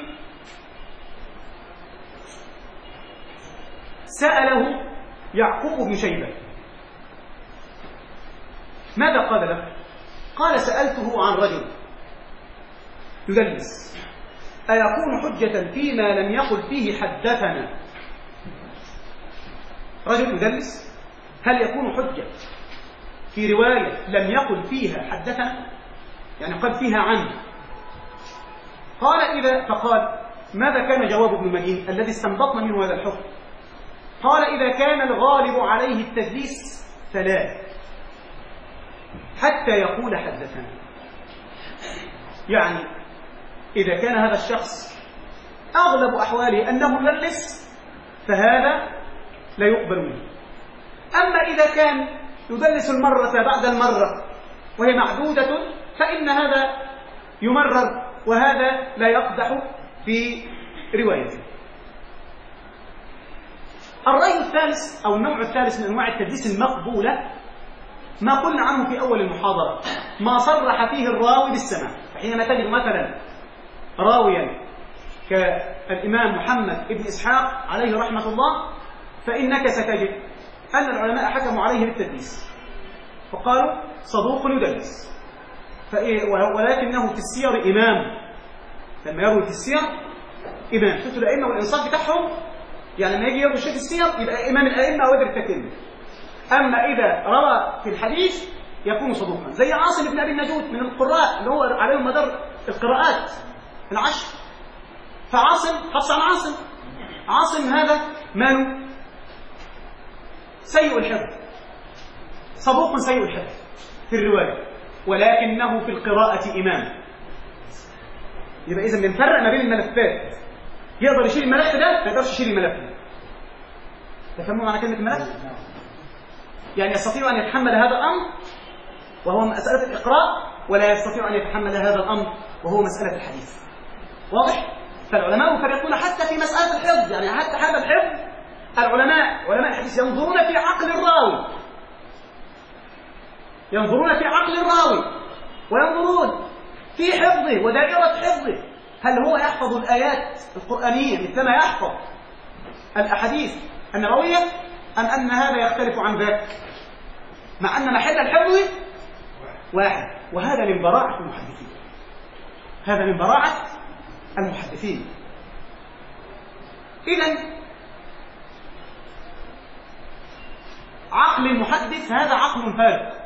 سأله يعقوب بن شيبة ماذا قال له؟ قال سألته عن رجل يدلس أيكون حجة فيما لم يقل فيه حدثنا؟ رجل يدلس هل يكون حجة في رواية لم يقل فيها حدثنا؟ يعني قال فيها عنه. قال إذا فقال ماذا كان جواب ابن المدين الذي استنبطنا منه هذا الحكم؟ قال إذا كان الغالب عليه التدليس فلا حتى يقول حدثنا. يعني إذا كان هذا الشخص أغلب أحواله أنه يدلس فهذا لا يقبل منه. أما إذا كان يدلس المرة بعد المرة وهي معدودة فإن هذا يمرر وهذا لا يقدح في روايته. الرأي الثالث أو النوع الثالث من أنواع التدليس المقبولة ما قلنا عنه في أول المحاضرة، ما صرح فيه الراوي بالسماع. فحينما تجد مثلا راويا كالإمام محمد بن إسحاق عليه رحمة الله فإنك ستجد أن العلماء حكموا عليه بالتدليس فقالوا صدوق يدلس، ولكنه في السير إمام. لما يروي في السير إمام، شفتوا الأئمة والإنصاف بتاعهم، يعني لما يجي يروي شيء في السير يبقى إمام الأئمة أو يدرك التكلم. أما إذا روى في الحديث يكون صدوقا، زي عاصم بن أبي النجود من القراء اللي هو عليهم مدار القراءات العشر. فعاصم حفص عن عاصم، عاصم هذا ماله سيء الحفظ، صدوق سيء الحفظ في الرواية، ولكنه في القراءة إمام. يبقى إذا بنفرق ما بين الملفات. يقدر يشيل الملف ده ما يقدرش يشيل الملف ده. تفهموا معنى كلمة الملف؟ يعني يستطيع أن يتحمل هذا الأمر وهو مسألة الإقراء، ولا يستطيع أن يتحمل هذا الأمر وهو مسألة الحديث. واضح؟ فالعلماء يفرقون حتى في مسألة الحفظ، يعني حتى هذا الحفظ العلماء علماء الحديث ينظرون في عقل الراوي، ينظرون في عقل الراوي وينظرون في حفظه ودائرة حفظه، هل هو يحفظ الآيات القرآنية مثلما يحفظ الأحاديث النبوية أم أن هذا يختلف عن ذاك، مع أن محل الحفظ واحد. وهذا من براعة المحدثين، هذا من براعة المحدثين. إذن عقل المحدث هذا عقل فارغ.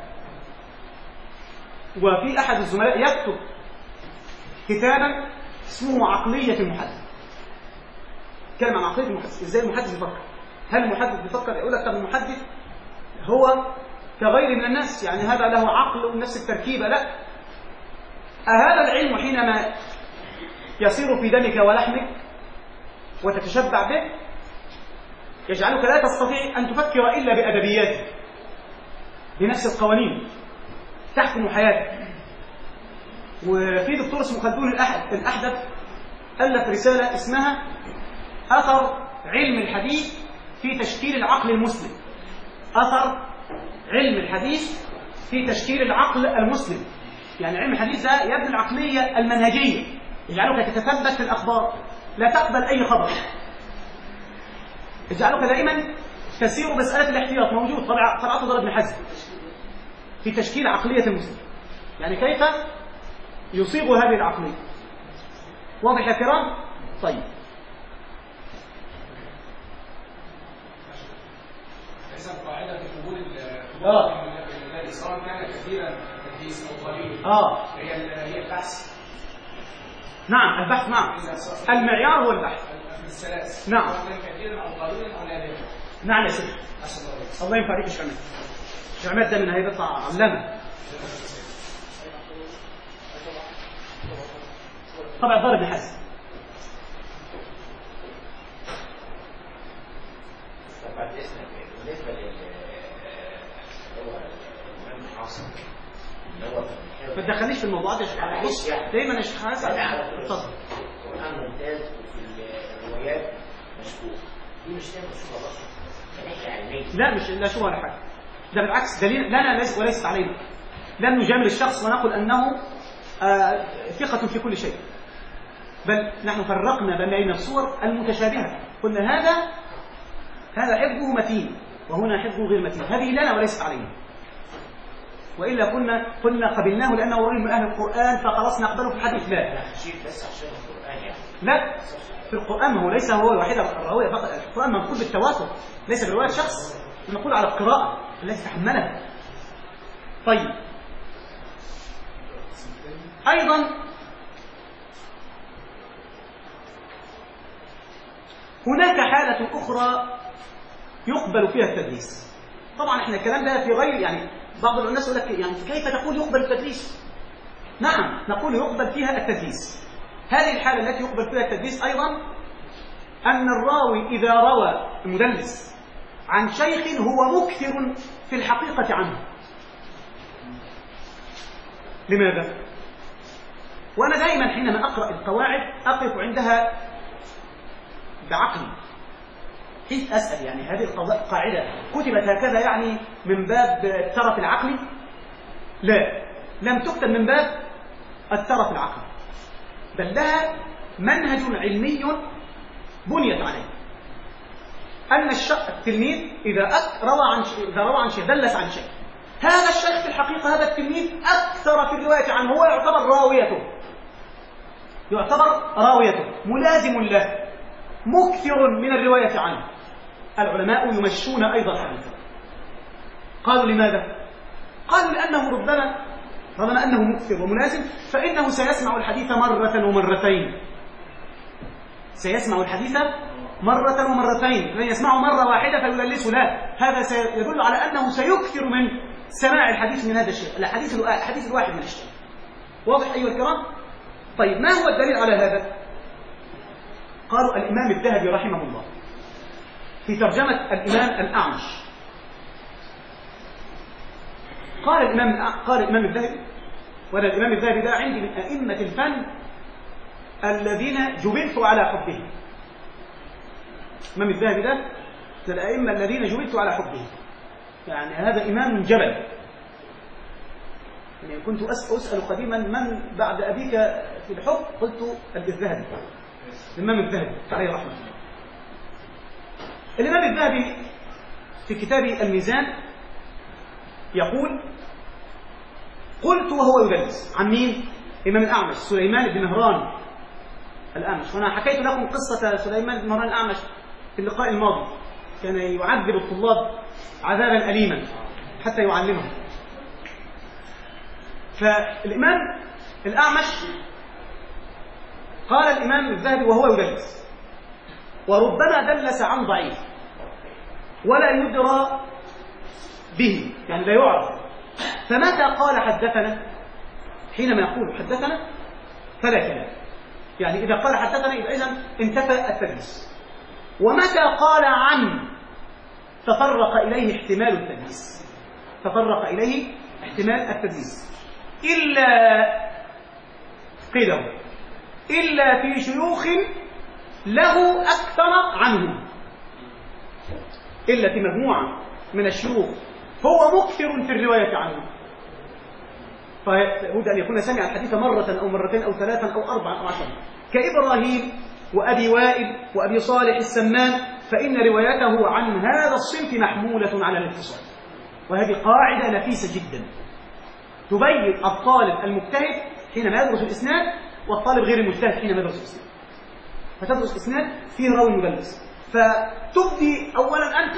وفي أحد الزملاء يكتب كتابا اسمه عقلية المحدث، كلمة عن عقلية المحدث، إزاي المحدث يفكر. هل المحدث بيفكر يقول لك طب المحدث هو كغير من الناس، يعني هذا له عقل ونفس التركيبة؟ لا، هذا العلم حينما يصير في دمك ولحمك وتتشبع به يجعلك لا تستطيع أن تفكر إلا بأدبياته، بنفس القوانين تحكم حياتك. وفي دكتور اسمه خلدون الأحدث ألف رسالة اسمها أثر علم الحديث في تشكيل العقل المسلم. أثر علم الحديث في تشكيل العقل المسلم، يعني علم الحديث ده يبني العقلية المنهجية، يجعلك تتثبت في الأخبار، لا تقبل أي خبر، يجعلك دائما تسير مسألة الاحتياط. موجود طلعته ضرب ابن حزم في تشكيل عقلية المسلم، يعني كيف يصيغ هذه العقلية. واضح يا كرام؟ طيب، حسب قاعدة في قبول اه الذي سواء كان كثيرا تدليس أو قليل اه هي هي البحث. نعم البحث، نعم المعيار هو البحث. الثلاث نعم. سواء كان كثيرا أو قليلا أو نادرا. نعم يا سيدي، الله ينفع عليك. شعمات شعمات ده من هيبطلع علامة. طبعا ضرب الحسن. بالنسبه لل هو الامام الحاصل اللي هو ما تدخلنيش في الموضوعات يا شيخ. بص دايما يا شيخ حسن اتفضل. القران ممتاز وفي الروايات مشكوك، دي مش كده مشكوك والله، ناحيه علميه. لا مش لا شو ولا حاجه، ده بالعكس دليل لنا ليس وليست علينا. لن نجامل الشخص ونقول انه آه ثقة في كل شيء. بل نحن فرقنا بين الصور المتشابهة، قلنا هذا هذا حفظه متين وهنا حفظه غير متين، هذه لنا وليست علينا، وإلا كنا قلنا قبلناه لأنه رجل من أهل القرآن فخلاص نقبله في الحديث. لا بس عشان القرآن يعني لا، في القرآن ما هو ليس هو الوحيد الراوية فقط، القرآن منقول بالتواتر ليس برواية شخص، نقول على القراءة التي تحملها. طيب أيضا هناك حالة أخرى يقبل فيها التدليس. طبعا احنا الكلام ده في غير، يعني بعض الناس يقول لك يعني كيف تقول يقبل التدليس؟ نعم نقول يقبل فيها التدليس. هذه الحالة التي يقبل فيها التدليس أيضا أن الراوي إذا روى المدلس عن شيخ هو مكثر في الحقيقة عنه. لماذا؟ وأنا دائما حينما أقرأ القواعد أقف عندها بعقلي حيث أسأل، يعني هذه القاعدة كتبت هكذا يعني من باب الترف العقلي؟ لا، لم تكتب من باب الترف العقلي، بل لها منهج علمي بنيت عليه. أن التلميذ إذا روى عن شيء، إذا روى عن شيء دلس عن شيء، هذا الشيخ في الحقيقة هذا التلميذ أكثر في الرواية عنه، هو يعتبر راويته، يعتبر راويته ملازم له، مكثر من الرواية عنه. العلماء يمشون أيضا حديثا. قالوا لماذا؟ قالوا لأنه ربما رغم أنه مكثر وملازم فإنه سيسمع الحديث مرة ومرتين، سيسمع الحديث مرة ومرتين، لن يسمعه مرة واحدة فيدلسه، لا، هذا سيدل على أنه سيكثر من سماع الحديث من هذا الشيء، الحديث الحديث الواحد من الشيء. واضح أيها الكرام؟ طيب ما هو الدليل على هذا؟ قالوا الإمام الذهبي رحمه الله في ترجمة الإمام الأعمش قال الإمام قال الإمام الذهبي، وهذا الإمام الذهبي ده عندي من أئمة الفن الذين جبلت على حبهم. الإمام الذهبي ده من الأئمة الذين جبلت على حبهم، يعني هذا إمام جبل. يعني كنت أسأل قديما من بعد أبيك في الحب، قلت الذهبي، الإمام الذهبي عليه رحمة الله. الإمام الذهبي في كتاب الميزان يقول: قلت وهو يدلس عن مين؟ إمام الأعمش سليمان بن مهران الأعمش. وأنا حكيت لكم قصة سليمان بن مهران الأعمش في اللقاء الماضي، كان يعذب الطلاب عذابا أليما حتى يعلمهم. فالإمام الأعمش قال الإمام الذهبي وهو يدلس، وربما دلس عن ضعيف ولا يدرى به، يعني لا يعرف. فمتى قال حدثنا؟ حينما يقول حدثنا فلا كلام، يعني إذا قال حدثنا يبقى إذن انتفى التدليس. ومتى قال عن تطرق إليه احتمال التدليس، تطرق إليه احتمال التدليس، إلا قيله إلا في شيوخ له أكثر عنه، إلا في مجموعة من الشيوخ هو مكثر في الرواية عنه، فلابد أن يكون سمع الحديث مرة أو مرتين أو ثلاثا أو أربعا أو عشرا، كإبراهيم وأبي وائل وأبي صالح السمان، فإن روايته عن هذا الصنف محمولة على الاتصال. وهذه قاعدة نفيسة جدا تبين الطالب المجتهد حينما يدرس الإسناد والطالب غير المجتهد حينما يدرس الإسناد. فتدرس إسناد فيه راوي مدلس، فتبدي أولا أنت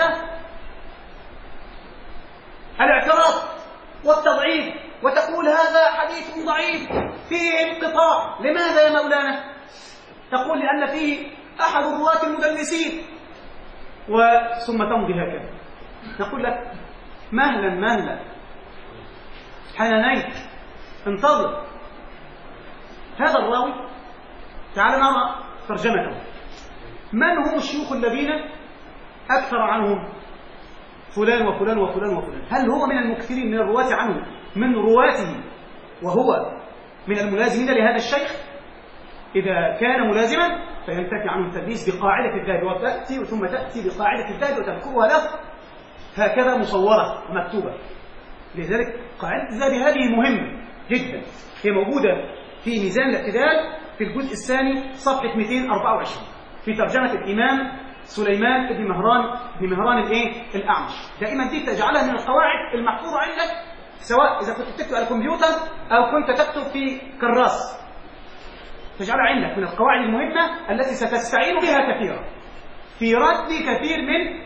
الاعتراض والتضعيف وتقول هذا حديث ضعيف فيه انقطاع. لماذا يا مولانا؟ تقول لأن فيه أحد الرواة المدلسين، وثم تمضي هكذا. نقول لك مهلا مهلا حنانيت، انتظر هذا الراوي، تعال نرى ترجمته. من هم الشيوخ الذين أكثر عنهم فلان وفلان وفلان وفلان؟ هل هو من المكثرين من الرواة عنه من رواته وهو من الملازمين لهذا الشيخ؟ إذا كان ملازما فينتفي عنه التدليس بقاعدة الذهب، وتأتي ثم تأتي بقاعدة الذهب وتذكرها له هكذا مصورة ومكتوبة. لذلك قاعدة الذهب هذه مهمة جدا، هي موجودة في ميزان الاعتدال في الجزء الثاني صفحة مئتين وأربعة وعشرين في ترجمة الإمام سليمان بن مهران بن مهران الايه الأعمش. دائما دي تجعلها من القواعد المحفوظة عندك، سواء إذا كنت تكتب على الكمبيوتر أو كنت تكتب في كراس، تجعلها عندك من القواعد المهمة التي ستستعين بها كثيرا في رد كثير من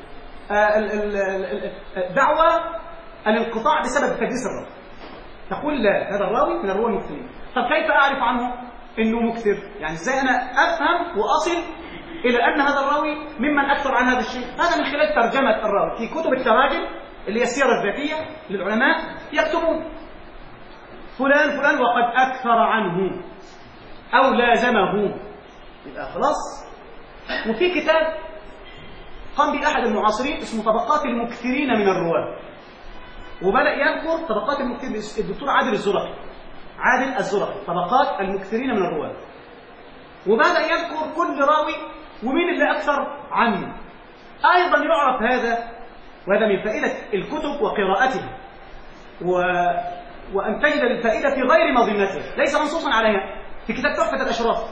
دعوى الانقطاع بسبب تدليس الراوي. تقول لا، هذا الراوي من الرواة المكثرين. طب كيف أعرف عنه أنه مكثر؟ يعني إزاي أنا أفهم وأصل إلى أن هذا الراوي ممن أكثر عن هذا الشيء؟ هذا من خلال ترجمة الراوي في كتب التراجم اللي هي السيرة الذاتية للعلماء، يكتبون فلان فلان وقد أكثر عنه أو لازمه، يبقى خلاص. وفي كتاب قام به أحد المعاصرين اسمه طبقات المكثرين من الرواة، وبدأ يذكر طبقات المكثرين، الدكتور عادل الزرقي عادل الزرقي طبقات المكثرين من الرواة، وبدأ يذكر كل راوي ومين اللي أكثر عنه. أيضا يعرف هذا، وهذا من فائدة الكتب وقراءتها، و... وأن تجد الفائدة في غير مظنتها ليس منصوصا عليها. في كتاب تحفة الأشراف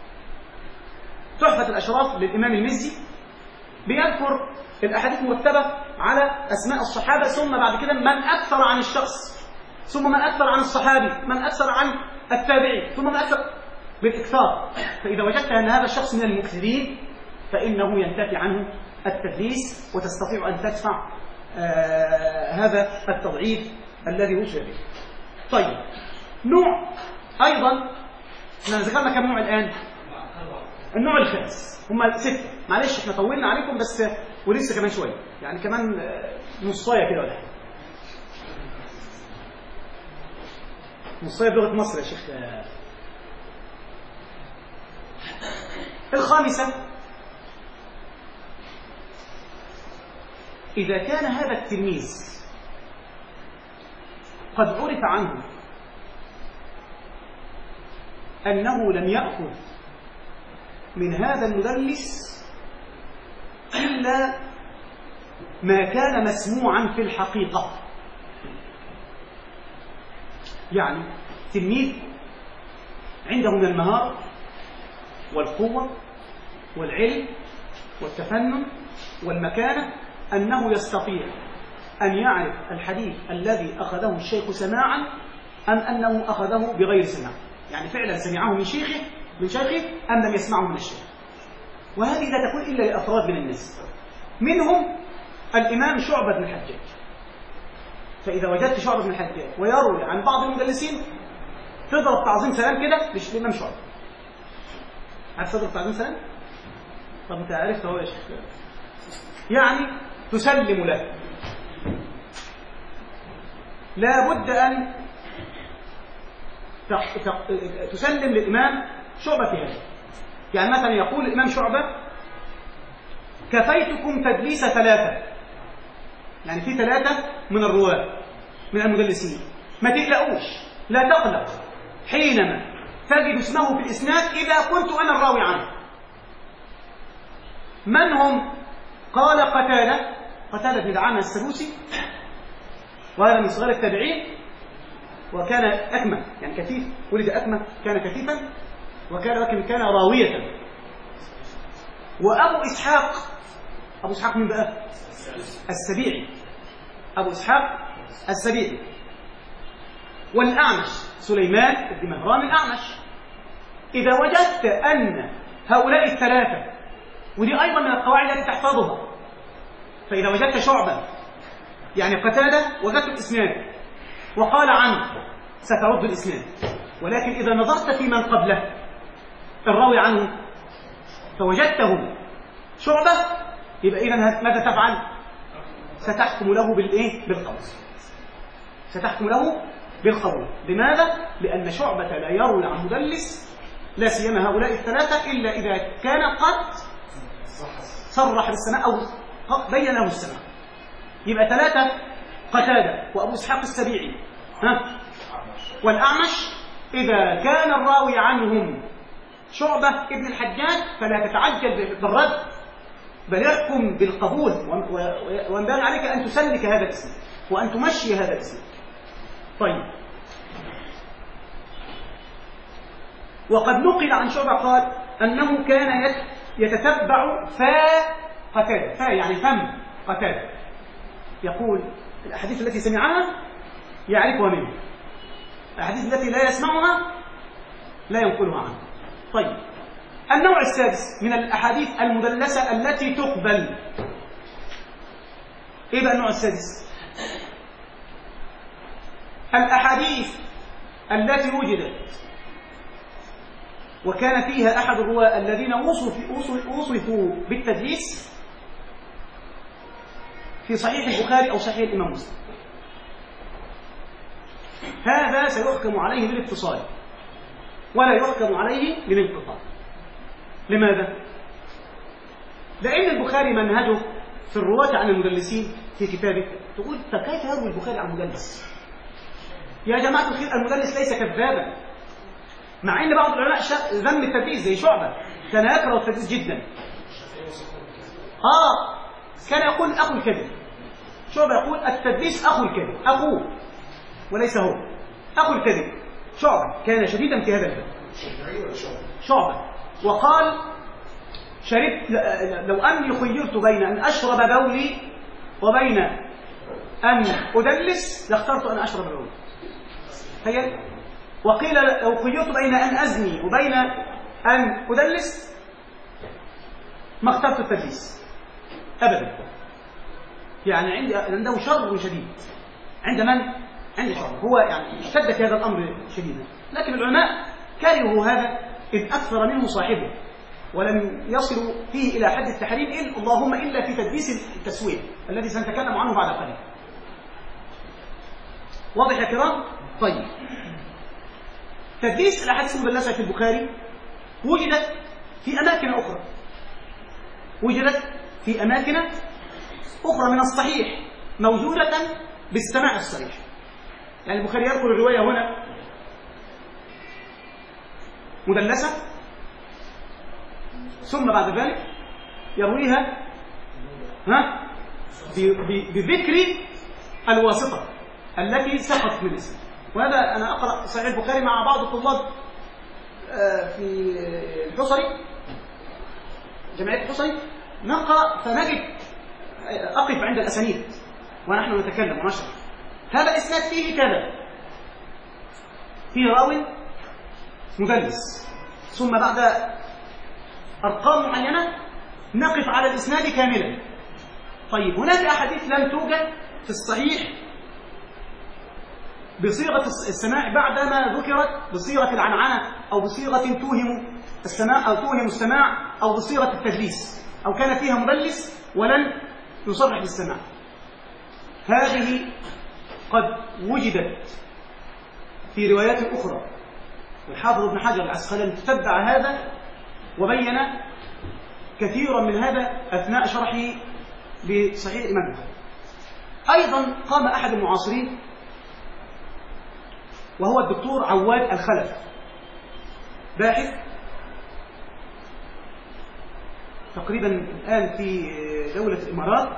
تحفة الأشراف للإمام المزي بيذكر الأحاديث مرتبة على أسماء الصحابة، ثم بعد كده من أكثر عن الشخص، ثم من أكثر عن الصحابي، من أكثر عن التابعي، ثم من أكثر بالإكثار. فإذا وجدت أن هذا الشخص من المكثرين فإنه ينتفي عنه التدليس، وتستطيع أن تدفع آه هذا التضعيف الذي وصل به. طيب، نوع أيضا، احنا ذكرنا كم نوع الآن؟ النوع الخامس. هم ستة، معلش احنا طولنا عليكم بس ولسه كمان شوية، يعني كمان نصاية كده ولا حاجة. نصاية بلغة مصر يا شيخ. الخامسة، إذا كان هذا التلميذ قد عرف عنه أنه لم يأخذ من هذا المدلس إلا ما كان مسموعا في الحقيقة. يعني تلميذ عنده من المهارة والقوة والعلم والتفنن والمكانة أنه يستطيع أن يعرف الحديث الذي أخذه الشيخ سماعا أم أنه أخذه بغير سماع، يعني فعلا سمعه من شيخه من شيخه أم لم يسمعه من الشيخ. وهذه لا تكون إلا لأفراد من الناس، منهم الإمام شعبة بن الحجاج. فإذا وجدت شعبة بن الحجاج ويروي عن بعض المدلسين تضرب تعظيم سلام كده للإمام شعبة. عارف تضرب تعظيم سلام؟ طب أنت عرفت هو يا شيخ، يعني تسلم له. لا بد أن تسلم للإمام شعبة في هذا. يعني مثلا يقول الإمام شعبة: كفيتكم تدليس ثلاثة، يعني في ثلاثة من الرواة من المدلسين، ما تقلقوش، لا تقلق حينما تجد اسمه في الإسناد إذا كنت أنا الراوي عنه. من هم؟ قال قتادة قتادة بن دعامة السدوسي، وهذا من صغار التابعين، وكان أكمة يعني كثيف، ولد أكمة كان كثيفا، وكان لكن كان راوية. وأبو إسحاق أبو إسحاق من بقى؟ السبيعي، أبو إسحاق السبيعي. والأعمش سليمان بن مهران الأعمش. إذا وجدت أن هؤلاء الثلاثة، ودي أيضا من القواعد التي تحفظها، فإذا وجدت شعبة يعني قتادة وجدت الإسناد وقال عنه سترد الإسناد، ولكن إذا نظرت في من قبله الراوي عنه فوجدته شعبة، يبقى إذا ماذا تفعل؟ ستحكم له بالإيه؟ بالقول. ستحكم له بالقول. لماذا؟ لأن شعبة لا يروي عن مدلس، لا سيما هؤلاء الثلاثة، إلا إذا كان قد صرح بالسماع أو بين له السماع. يبقى ثلاثة: قتادة وأبو إسحاق السبيعي ها والأعمش. إذا كان الراوي عنهم شعبة ابن الحجاج فلا تتعجل بالرد، بل يحكم بالقبول، وينبغي عليك أن تسلك هذا الاسم وأن تمشي هذا الاسم. طيب، وقد نقل عن شعبة قال أنه كان يتتبع فا قتادة، فا يعني فم قتادة، يقول الأحاديث التي سمعها يعرفها منه، الأحاديث التي لا يسمعها لا ينقلها عنه. طيب، النوع السادس من الأحاديث المدلسة التي تقبل. إيه بقى النوع السادس؟ الأحاديث التي وجدت وكان فيها أحد الرواة الذين وصفوا بالتدليس في صحيح البخاري أو صحيح الإمام مسلم، هذا سيحكم عليه بالاتصال ولا يحكم عليه بالانقطاع. لماذا؟ لأن البخاري منهجه في الرواة عن المدلسين في كتابه، تقول فكيف يروي البخاري عن المدلس؟ يا جماعة الخير، المدلس ليس كذابا، مع ان بعض العلماء ذم التدليس زي شعبة، كان يكره التدليس جدا. اه كان يقول اخو الكذب، شعبة يقول التدليس اخو الكذب، اخوه وليس هو، اخو الكذب. شعبة كان شديدا في هذا الباب، شعبة، وقال شربت لو اني خيرت بين ان اشرب بولي وبين ان ادلس لاخترت ان اشرب بولي. تخيل. وقيل لو خيرت بين أن أزني وبين أن أدلس ما اخترت التدليس أبدا. يعني عندي عنده شر شديد. عند من؟ عند شر. هو يعني اشتد في هذا الأمر شديدا، لكن العلماء كرهوا هذا إذ أكثر منه صاحبه ولم يصلوا فيه إلى حد التحريم إلا اللهم إلا في تدليس التسوية الذي سنتكلم عنه بعد قليل. واضح يا كرام؟ طيب، تدليس الأحاديث المدلسة في البخاري وجدت في أماكن أخرى، وجدت في أماكن أخرى من الصحيح موجودة بالسماع الصريح. يعني البخاري يذكر الرواية هنا مدلسة، ثم بعد ذلك يرويها ها بذكر الواسطة التي سقطت من الاسم. وهذا أنا أقرأ صحيح البخاري مع بعض الطلاب في الحصري، جمعية الحصري، نقرأ فنجد أقف عند الأسانيد ونحن نتكلم ونشرح، هذا الإسناد فيه كذا، فيه راوي مدلس، ثم بعد أرقام معينة نقف على الإسناد كاملا. طيب، هناك أحاديث لم توجد في الصحيح بصيغة السماع بعدما ذكرت بصيغة العنعنة أو بصيغة توهم السماع أو توهم السماع أو بصيغة التدليس أو كان فيها مدلس ولن يصرح بالسماع. هذه قد وجدت في روايات أخرى، الحافظ ابن حجر العسقلاني تتبع هذا وبين كثيرا من هذا أثناء شرحه لصحيح الإمام البخاري. أيضا قام أحد المعاصرين وهو الدكتور عواد الخلف، باحث تقريبا الآن في دولة الإمارات،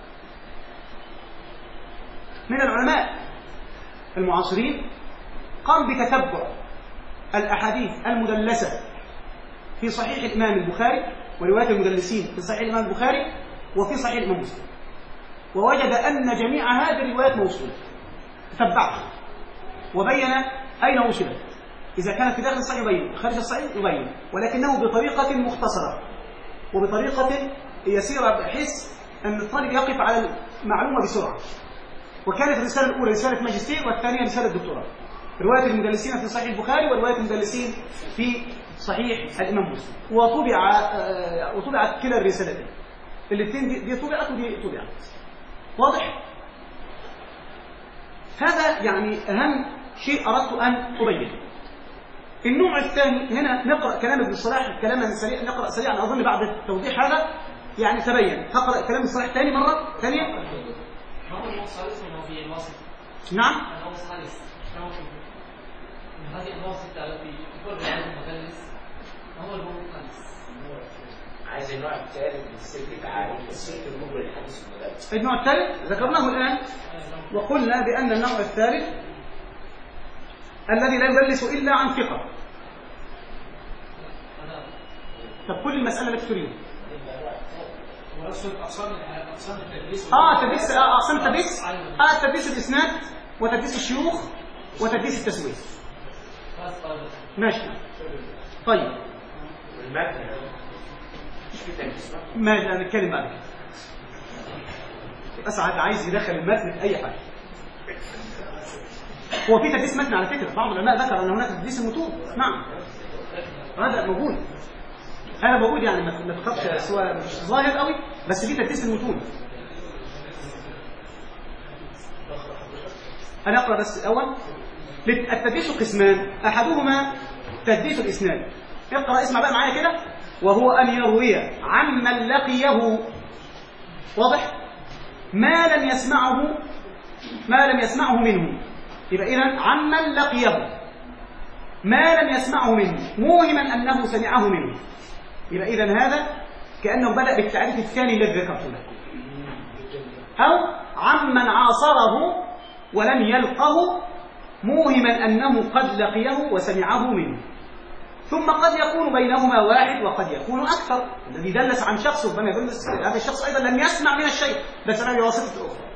من العلماء المعاصرين، قام بتتبع الأحاديث المدلسة في صحيح الإمام البخاري وروايات المدلسين في صحيح الإمام البخاري وفي صحيح الإمام مسلم، ووجد أن جميع هذه الروايات موصولة، تتبعها وبين أين وصلت، إذا كانت في داخل الصحيح يبين، خارج الصحيح يبين، ولكنه بطريقة مختصرة وبطريقة يسيرة بحيث أن الطالب يقف على المعلومة بسرعة. وكانت الرسالة الأولى رسالة ماجستير والثانية رسالة دكتوراه، رواية المدلسين في صحيح البخاري ورواية المدلسين في صحيح الإمام مسلم، وطبع وطبعت كلا الرسالتين، الاثنين دي, دي طبعت ودي طبعت. واضح؟ هذا يعني أهم شيء أردت أن أبين. النوع الثاني، هنا نقرأ كلام ابن الصلاح كلاما سريعا، نقرأ سريعا أظن بعد توضيح هذا يعني تبين. هقرأ كلام الصلاح ثاني مرة ثانية. هو الثالث من في الوسط. نعم. هو الثالث. هذه الواسطة التي تكون على المدلس هو النوع الثالث. عايز النوع الثالث بالسلك تعالي السلك المقبل الحديث المدلس. النوع الثالث ذكرناه الآن وقلنا بأن النوع الثالث الذي لا يدلس إلا عن ثقة، طب كل المسألة التي تريد. ويقصد أقسام أقسام التدريس. اه تدريس اه اقسام التدريس اه تدريس الاسناد وتدريس الشيوخ وتدريس التسويق. ماشي. طيب المتن مش في تدريس ما هنتكلم بعد كده. اسعد عايز يدخل المتن في اي حاجه. هو في تدريس متن على فكره، بعض العلماء ذكر ان هناك تدريس المتون. نعم هذا موجود، هذا موجود يعني ما تخافش، سواء مش ظاهر قوي بس في تدريس المتون. انا اقرا بس الاول. التدريس قسمان، احدهما تدريس الاسناد. اقرا اسمع بقى معايا كده. وهو ان يروي عمن لقيه، واضح، ما لم يسمعه ما لم يسمعه منه. يبقى اذا عمن لقيه ما لم يسمعه منه موهما انه سمعه منه. يبقى اذا هذا كانه بدا بالتعريف الثاني الذي ذكرته لك. او عمن عاصره ولم يلقه موهما انه قد لقيه وسمعه منه. ثم قد يكون بينهما واحد وقد يكون اكثر. الذي دلس عن شخص ربما يدل هذا الشخص ايضا لم يسمع من الشيء بس انا بواسطه اخرى.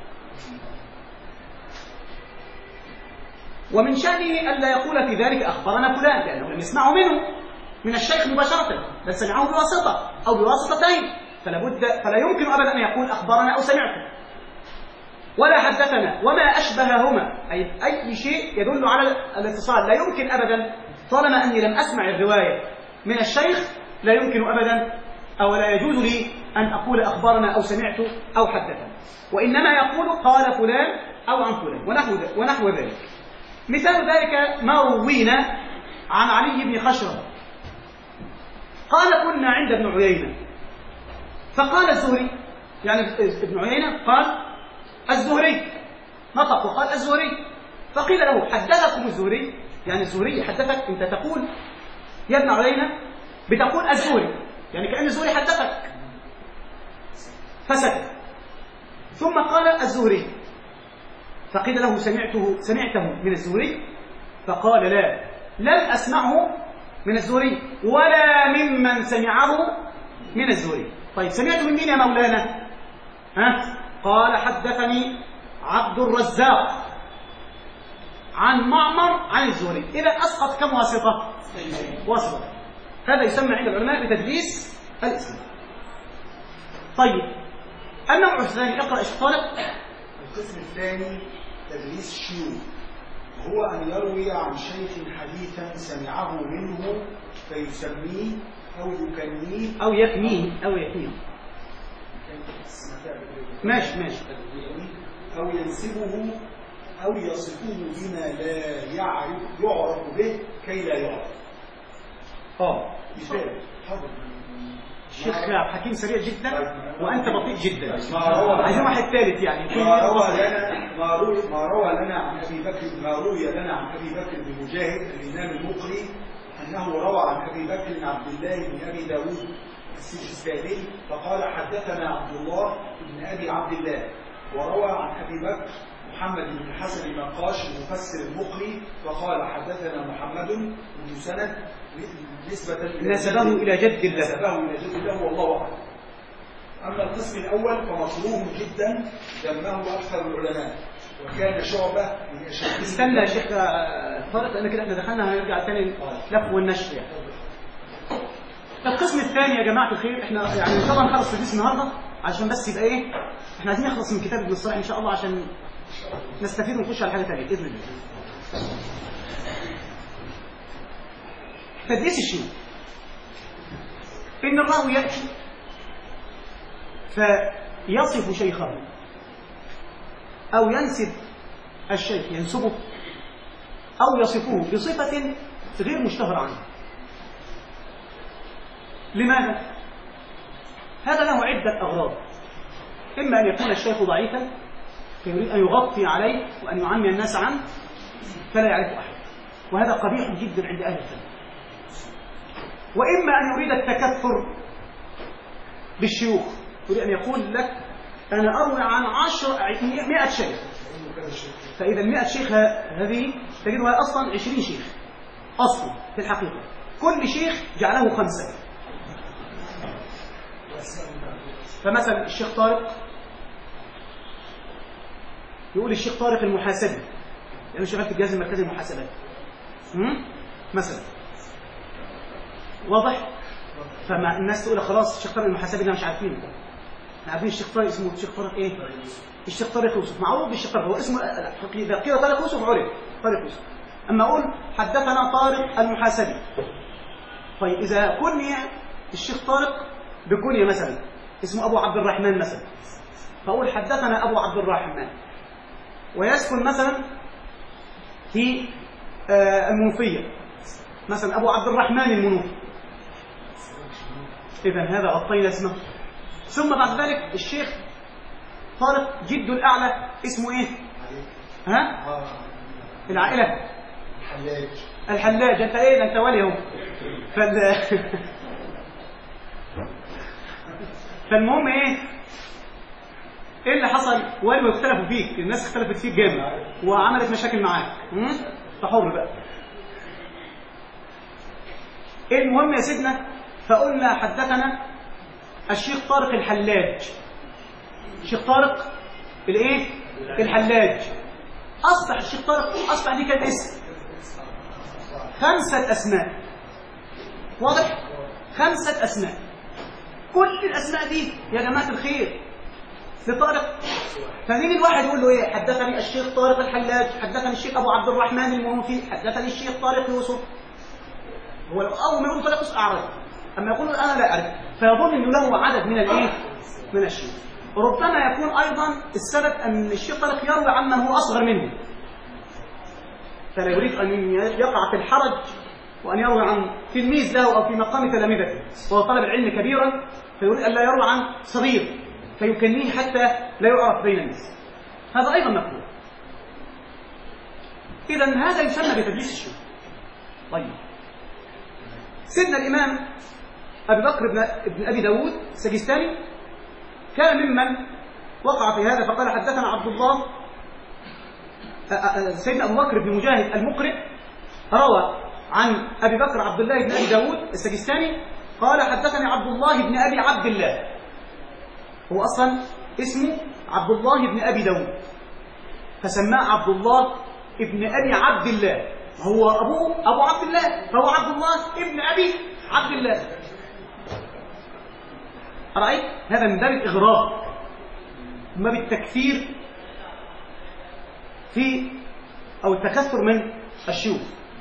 ومن شأنه ألا يقول في ذلك أخبرنا فلان، لأنه لم يسمعه منه من الشيخ مباشرة بل سمعه بواسطة أو بواسطتين، فلا بد فلا يمكن أبدا أن يقول أخبرنا أو سمعته ولا حدثنا وما أشبههما، أي أي شيء يدل على الاتصال لا يمكن أبدا. طالما أني لم أسمع الرواية من الشيخ لا يمكن أبدا أو لا يجوز لي أن أقول أخبرنا أو سمعت أو حدثنا، وإنما يقول قال فلان أو عن فلان ونحو ونحو ذلك. مثال ذلك ما روينا عن علي بن خشرم قال كنا عند ابن عيينة فقال الزهري، يعني ابن عيينة قال الزهري، نطق وقال الزهري، فقيل له حدثكم الزهري، يعني الزهري حدثك، انت تقول يا ابن عيينة بتقول الزهري، يعني كأن الزهري حدثك، فسكت. ثم قال الزهري فقيل له سمعته سمعته من الزهري، فقال لا لم أسمعه من الزهري ولا ممن سمعه من الزهري. طيب سمعت من مين يا مولانا؟ ها؟ قال حدثني عبد الرزاق عن معمر عن الزهري. إذا أسقط كم واسطة؟ واسطة. هذا يسمى عند العلماء بتدليس الإسناد. طيب النوع الثاني، اقرأ ايش طالب. القسم الثاني تدليس الشيوخ، وهو أن يروي عن شيخ حديثا سمعه منه فيسميه أو يكنيه أو يكنيه أو يكنيه ماشي ماشي أو ينسبه أو يصفه بما لا يعرف يعرف به كي لا يعرف. اه مثال حاضر الشيخ حكيم سريع جدا وأنت بطيء جدا، ما روى عايزين واحد ثالث يعني. ما روى لنا ما روى ما روى لنا عن أبي بكر ما روي لنا عن أبي بكر بن مجاهد الإمام المقري أنه روى عن أبي بكر عبد الله بن أبي داود السجستاني فقال حدثنا عبد الله بن أبي عبد الله، وروى عن أبي بكر محمد بن الحسن المنقاش المفسر المقري فقال حدثنا محمد بن سند نسبة نسبه إلى جد الله نسبه إلى جد الله والله أعلم. أما القسم الأول فمشهور جدا ذمه أكثر العلماء، وكان شعبة من أشد. استنى يا شيخ طارق لأن كده احنا دخلنا هنرجع تاني لف والنشر يعني. القسم الثاني يا جماعة الخير، احنا يعني ان شاء الله نخلص الحديث النهارده عشان بس يبقى ايه، احنا عايزين نخلص من كتاب ابن الصلاح ان شاء الله عشان نستفيد ونخش على حاجة ثانية بإذن الله. تدليس الشيوخ، إن الراوي يأتي فيصف شيخه أو ينسب الشيخ ينسبه أو يصفه بصفة غير مشتهر عنه. لماذا؟ هذا له عدة أغراض. إما أن يكون الشيخ ضعيفا فيريد أن يغطي عليه وأن يعمي الناس عنه فلا يعرف أحد، وهذا قبيح جدا عند أهل الفن. وإما أن يريد التكثر بالشيوخ، يريد أن يقول لك أنا أروي عن عشر مئة شيخ، فإذا مئة شيخ هذه تجدها أصلا عشرين شيخ أصلا في الحقيقة، كل شيخ جعله خمسة فمثلا الشيخ طارق يقول الشيخ طارق المحاسبي لأنه شغال في الجهاز المركزي للمحاسبات مثلا، واضح؟ فما الناس تقول خلاص الشيخ طارق المحاسبي ده مش عارفينه، احنا عارفين الشيخ طارق اسمه الشيخ طارق ايه؟ الشيخ طارق يوسف، معروف بالشيخ طارق، هو اسمه اذا قيل طارق يوسف عرف طارق يوسف. اما اقول حدثنا طارق المحاسبي، طيب اذا كني الشيخ طارق بكنيه مثلا اسمه ابو عبد الرحمن مثلا، فاقول حدثنا ابو عبد الرحمن، ويسكن مثلا في المنوفيه مثلا ابو عبد الرحمن المنوفي، اذا هذا غطينا اسمه. ثم بعد ذلك الشيخ طارق جده الاعلى اسمه ايه؟ ها؟ العائله الحلاج الحلاج انت ايه ده انت ولي اهو. فال... فالمهم ايه؟ ايه اللي حصل؟ ولي واختلفوا فيك، الناس اختلفت فيك جامد وعملت مشاكل معاك، فحر بقى. ايه المهم يا سيدنا؟ فقلنا حدثنا الشيخ طارق الحلاج، الشيخ طارق الايه؟ الحلاج. اصبح الشيخ طارق اصبح دي كان اسم، خمسه اسماء، واضح؟ خمسه اسماء، كل الاسماء دي يا جماعه الخير لطارق. فنيجي الواحد يقول له ايه؟ حدثني الشيخ طارق الحلاج، حدثني الشيخ ابو عبد الرحمن المنوفي، حدثني الشيخ طارق يوسف. هو اول ما يقول طارق يوسف اعرف، اما يقول انا لا اعرف فيظن انه له عدد من الايه؟ من الشيوخ. ربما يكون ايضا السبب ان الشيخ طارق يروي عمن هو اصغر منه، فلا يريد ان يقع في الحرج وان يروي عن تلميذ له او في مقام تلامذته وهو طالب العلم كبيرا، فيريد ان لا يروي عن صغير فيكنيه حتى لا يعرف بين الناس، هذا ايضا مكروه. اذا هذا يسمى بتدليس الشيوخ. طيب سيدنا الامام ابي بكر بن ابي داود السجستاني كان ممن وقع في هذا، فقال حدثنا عبد الله. سيدنا ابو بكر بن مجاهد المقرئ روى عن ابي بكر عبد الله بن ابي داود السجستاني قال حدثني عبد الله بن ابي عبد الله، هو اصلا اسمه عبد الله بن ابي داود فسماه عبد الله ابن ابي عبد الله، هو ابوه ابو عبد الله فهو عبد الله ابن ابي عبد الله. أرأيت؟ هذا من باب الإغراء ومن باب التكثير في أو التكثر من الشيوخ.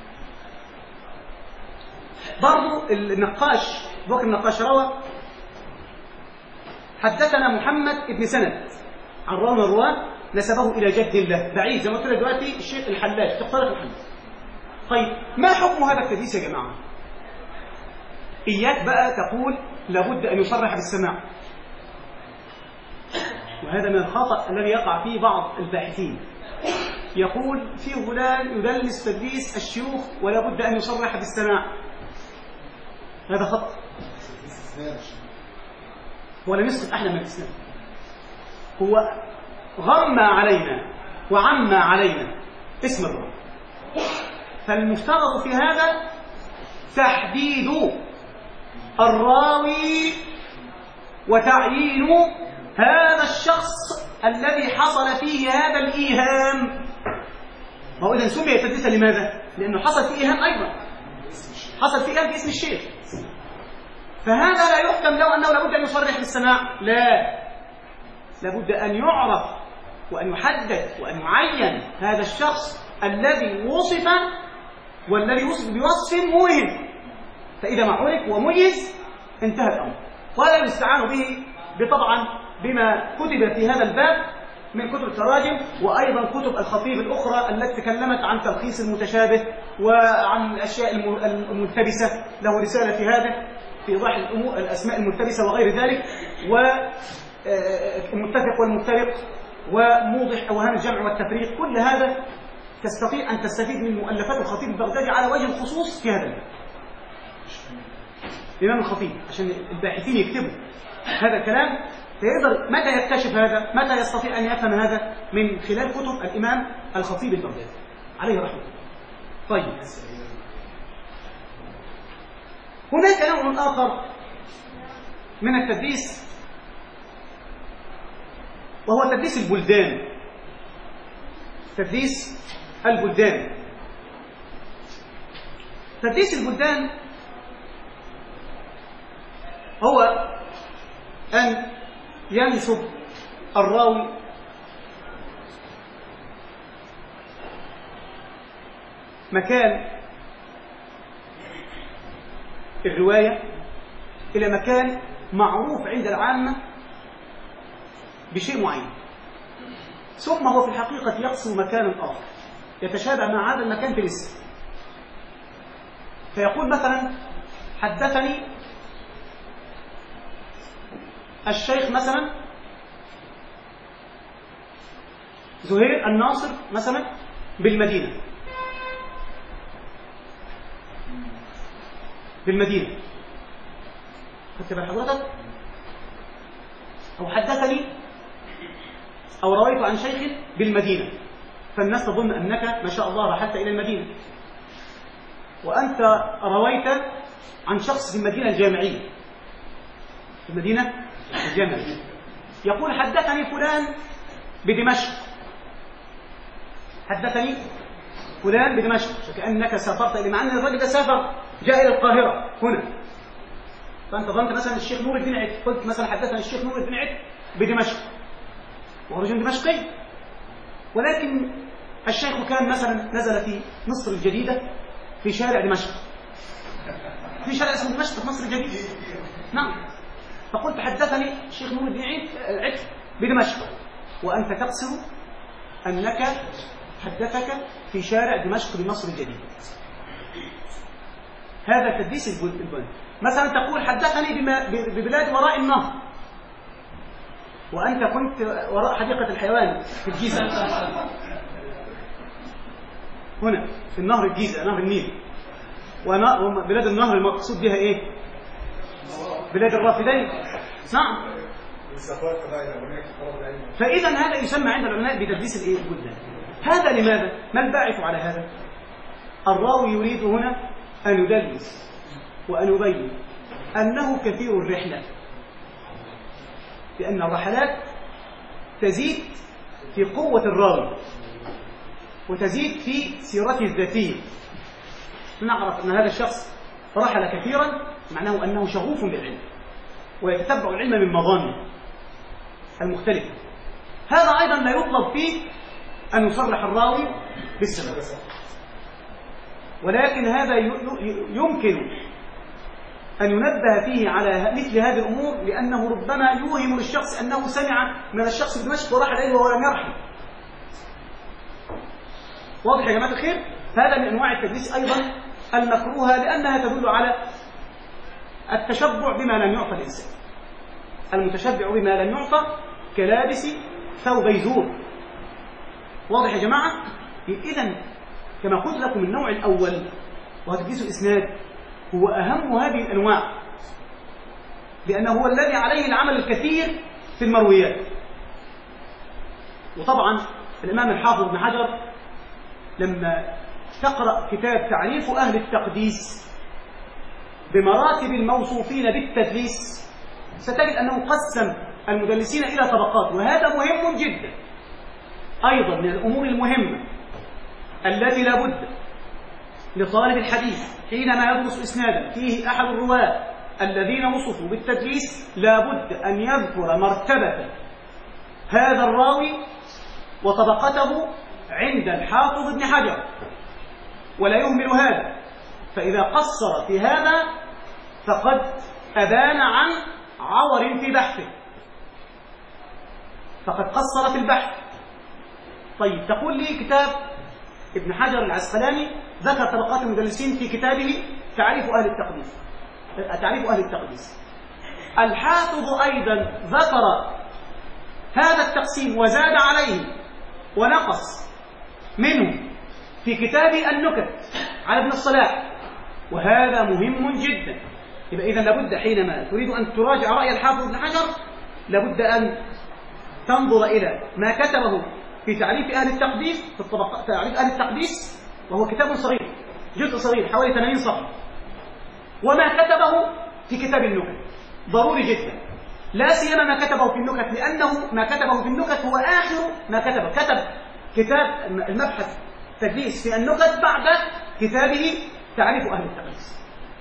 برضو النقاش بكر النقاش روى حدثنا محمد بن سند عن راوي من الرواة نسبه إلى جد الله، بعيد زي ما قلت لك دلوقتي الشيخ الحلاج تختار الحلاج. طيب ما حكم هذا التدليس يا جماعة؟ إياك بقى تقول لابد أن يصرح بالسماع، وهذا من الخطأ الذي يقع فيه بعض الباحثين، يقول في فلان يدلس تدليس الشيوخ ولا بد أن يصرح بالسماع، هذا خطأ ولا يسقط أحد من الإسلام. هو غمى علينا وعمى علينا اسم الرب، فالمفترض في هذا تحديد الراوي وتعيين هذا الشخص الذي حصل فيه هذا الإيهام. وهو إذا سمي تدليسا لماذا؟ لأنه حصل فيه إيهام أيضا، حصل فيه إيهام باسم الشيخ، فهذا لا يحكم له أنه لابد أن يصرح بالسماع، لا، لابد أن يعرف وأن يحدد وأن يعين هذا الشخص الذي وصف والذي وصف بوصف موهم، فإذا ما عرف وميز انتهى الأمر. ولا يستعان به بطبعا بما كتب في هذا الباب من كتب التراجم وأيضا كتب الخطيب الأخرى التي تكلمت عن تلخيص المتشابه وعن الأشياء الملتبسة، له رسالة في هذا في إيضاح الأمور الأسماء الملتبسة وغير ذلك، والمتفق والمفترق وموضح أوهام الجمع والتفريق. كل هذا تستطيع أن تستفيد من مؤلفات الخطيب البغدادي على وجه الخصوص في هذا الباب. الإمام الخطيب عشان الباحثين يكتبوا هذا الكلام فيقدر متى يكتشف هذا، متى يستطيع أن يفهم هذا من خلال كتب الإمام الخطيب البغدادي عليه رحمه الله. طيب هناك نوع آخر من التدليس، وهو تدليس البلدان. تدليس البلدان تدليس البلدان هو أن ينسب الراوي مكان الرواية إلى مكان معروف عند العامة بشيء معين، ثم هو في الحقيقة يقصد مكانا آخر يتشابه مع هذا المكان في الاسم. فيقول مثلا حدثني الشيخ مثلا زهير الناصر مثلا بالمدينة بالمدينة خدت بال حضرتك؟ أو حدثني أو رويت عن شيخ بالمدينة، فالناس تظن أنك ما شاء الله رحلت إلى المدينة، وأنت رويت عن شخص في المدينة الجامعية في المدينة الجامعية. يقول حدثني فلان بدمشق حدثني فلان بدمشق كأنك سافرت إلى، مع أن الرجل ده سافر جاء إلى القاهرة هنا، فأنت ظننت مثلا الشيخ نور الدين عيد، قلت مثلا حدثني الشيخ نور الدين عيد بدمشق وهو رجل دمشقي، ولكن الشيخ كان مثلا نزل في مصر الجديدة في شارع دمشق، في شارع اسمه دمشق في مصر الجديدة، نعم، فقلت حدثني الشيخ نور الدين عيد بدمشق، وأنت تقصد أنك حدثك في شارع دمشق بمصر الجديدة. هذا تدليس البلد. مثلا تقول حدثني ببلاد وراء النهر، وأنت كنت وراء حديقة الحيوان في الجيزة هنا في النهر الجيزة نهر النيل، وبلاد النهر المقصود بها إيه؟ بلاد الرافدين، نعم. فإذا هذا يسمى عند العلماء بتدليس الإيه؟ البلدان. هذا لماذا؟ ما الباعث على هذا؟ الراوي يريد هنا أن يدلس وأن يبين أنه كثير الرحلة، لأن الرحلات تزيد في قوة الراوي وتزيد في سيرته الذاتية. نعرف أن هذا الشخص رحل كثيرا معناه أنه شغوف بالعلم ويتتبع العلم من مظانه المختلفة. هذا أيضا لا يطلب فيه أن يصرح الراوي بالسبب، ولكن هذا يمكن أن ينبه فيه على مثل هذه الأمور، لأنه ربما يوهم للشخص أنه سمع من الشخص بدمشق ورحل إليه وهو لم يرحل. واضح يا جماعة الخير؟ هذا من أنواع التدليس أيضا المكروهة، لأنها تدل على التشبع بما لم يعطى الإنسان. المتشبع بما لم يعطى كلابس ثوب زور. واضح يا جماعة؟ إذن كما قلت لكم النوع الأول وهو تدليس الإسناد هو أهم هذه الأنواع، لأنه هو الذي عليه العمل الكثير في المرويات. وطبعا الإمام الحافظ ابن حجر لما تقرأ كتاب تعريف أهل التقديس بمراتب الموصوفين بالتدليس ستجد أنه قسم المدلسين إلى طبقات، وهذا مهم جدا أيضا من الأمور المهمة التي لا بد لطالب الحديث حينما يدرس إسنادا فيه أحد الرواة الذين وصفوا بالتدليس لا بد أن يذكر مرتبة هذا الراوي وطبقته عند الحافظ ابن حجر، ولا يهمل هذا، فإذا قصر في هذا فقد أبان عن عور في بحثه، فقد قصر في البحث. طيب تقول لي كتاب ابن حجر العسقلاني ذكر طبقات المدلسين في كتابه تعريف أهل التقديس تعريف أهل التقديس الحافظ أيضا ذكر هذا التقسيم وزاد عليه ونقص منه في كتاب النكت على ابن الصلاح، وهذا مهم جدا. يبقى إذن لابد حينما تريد أن تراجع رأي الحافظ ابن حجر لابد أن تنظر إلى ما كتبه في تعريف أهل التقديس في الطبقات تعريف أهل التقديس، وهو كتاب صغير جزء صغير حوالي ثمانين صفحة، وما كتبه في كتاب النكت ضروري جدا، لا سيما ما كتبه في النكت، لأنه ما كتبه في النكت هو آخر ما كتبه. كتب كتاب المبحث تدليس في النكت بعد كتابه تعريف أهل التدليس.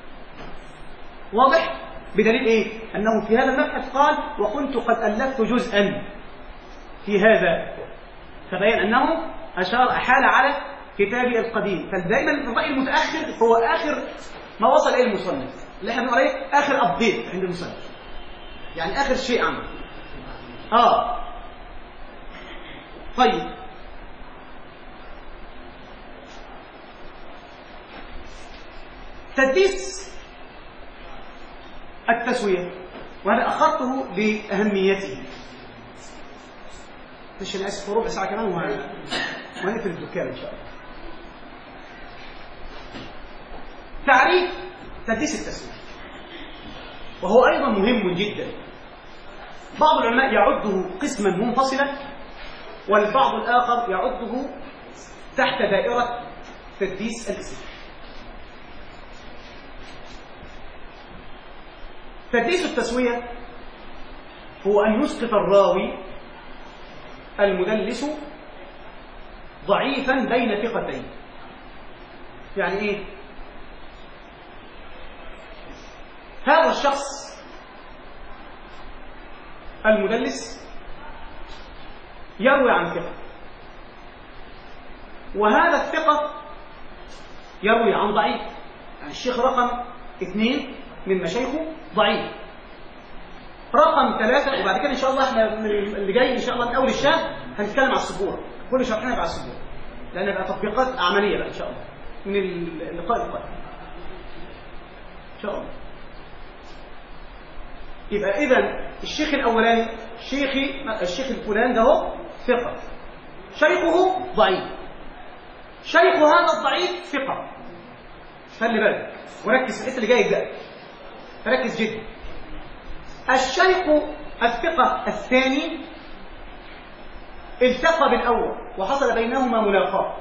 واضح؟ بدليل إيه؟ أنه في هذا المبحث قال وكنت قد ألفت جزءا في هذا، فبين أنه أشار أحال على كتابه القديم. فدائما الرأي المتأخر هو آخر ما وصل إليه المصنف، اللي احنا بنقول عليه آخر أبديت عند المصنف، يعني آخر شيء عمل. آه طيب، تدليس التسوية، وأنا أخذته لأهميته. مش أنا آسف، ربع ساعة كمان وهنقفل الدكان إن شاء الله. تعريف تدليس التسوية، وهو أيضا مهم جدا. بعض العلماء يعده قسما منفصلا، والبعض الآخر يعده تحت دائرة تدليس الاسم. تدليس التسوية هو أن يسقط الراوي المدلس ضعيفا بين ثقتين. يعني إيه؟ هذا الشخص المدلس يروي عن ثقة، وهذا الثقة يروي عن ضعيف. يعني الشيخ رقم اثنين من مشايخه ضعيف، رقم ثلاثة، وبعد كده إن شاء الله إحنا من اللي جاي إن شاء الله من أول الشهر هنتكلم على السبورة، كل شرحنا يبقى على السبورة، لأن يبقى تطبيقات عملية بقى إن شاء الله من اللقاء القادم إن شاء الله. يبقى إذا الشيخ الأولاني شيخي الشيخ الفلان ده هو ثقة، شيخه ضعيف، شيخ هذا الضعيف ثقة. خلي بالك وركز في الحته اللي جايه ده، ركز جدا. الشيخ الثقة الثاني التقى بالأول وحصل بينهما ملاقاة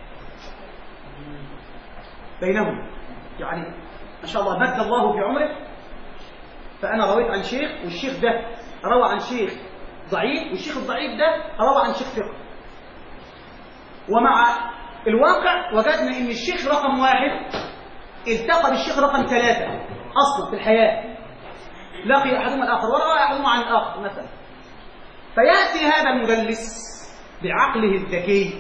بينهم، يعني ما شاء الله مد الله في عمره، فأنا رويت عن شيخ والشيخ ده روى عن شيخ ضعيف والشيخ الضعيف ده روى عن شيخ ثقة، ومع الواقع وجدنا ان الشيخ رقم واحد التقى بالشيخ رقم ثلاثة أصلا في الحياة، لقي أحدهما الآخر وروى أحدهما عن الآخر مثلا. فيأتي هذا المدلس بعقله الذكي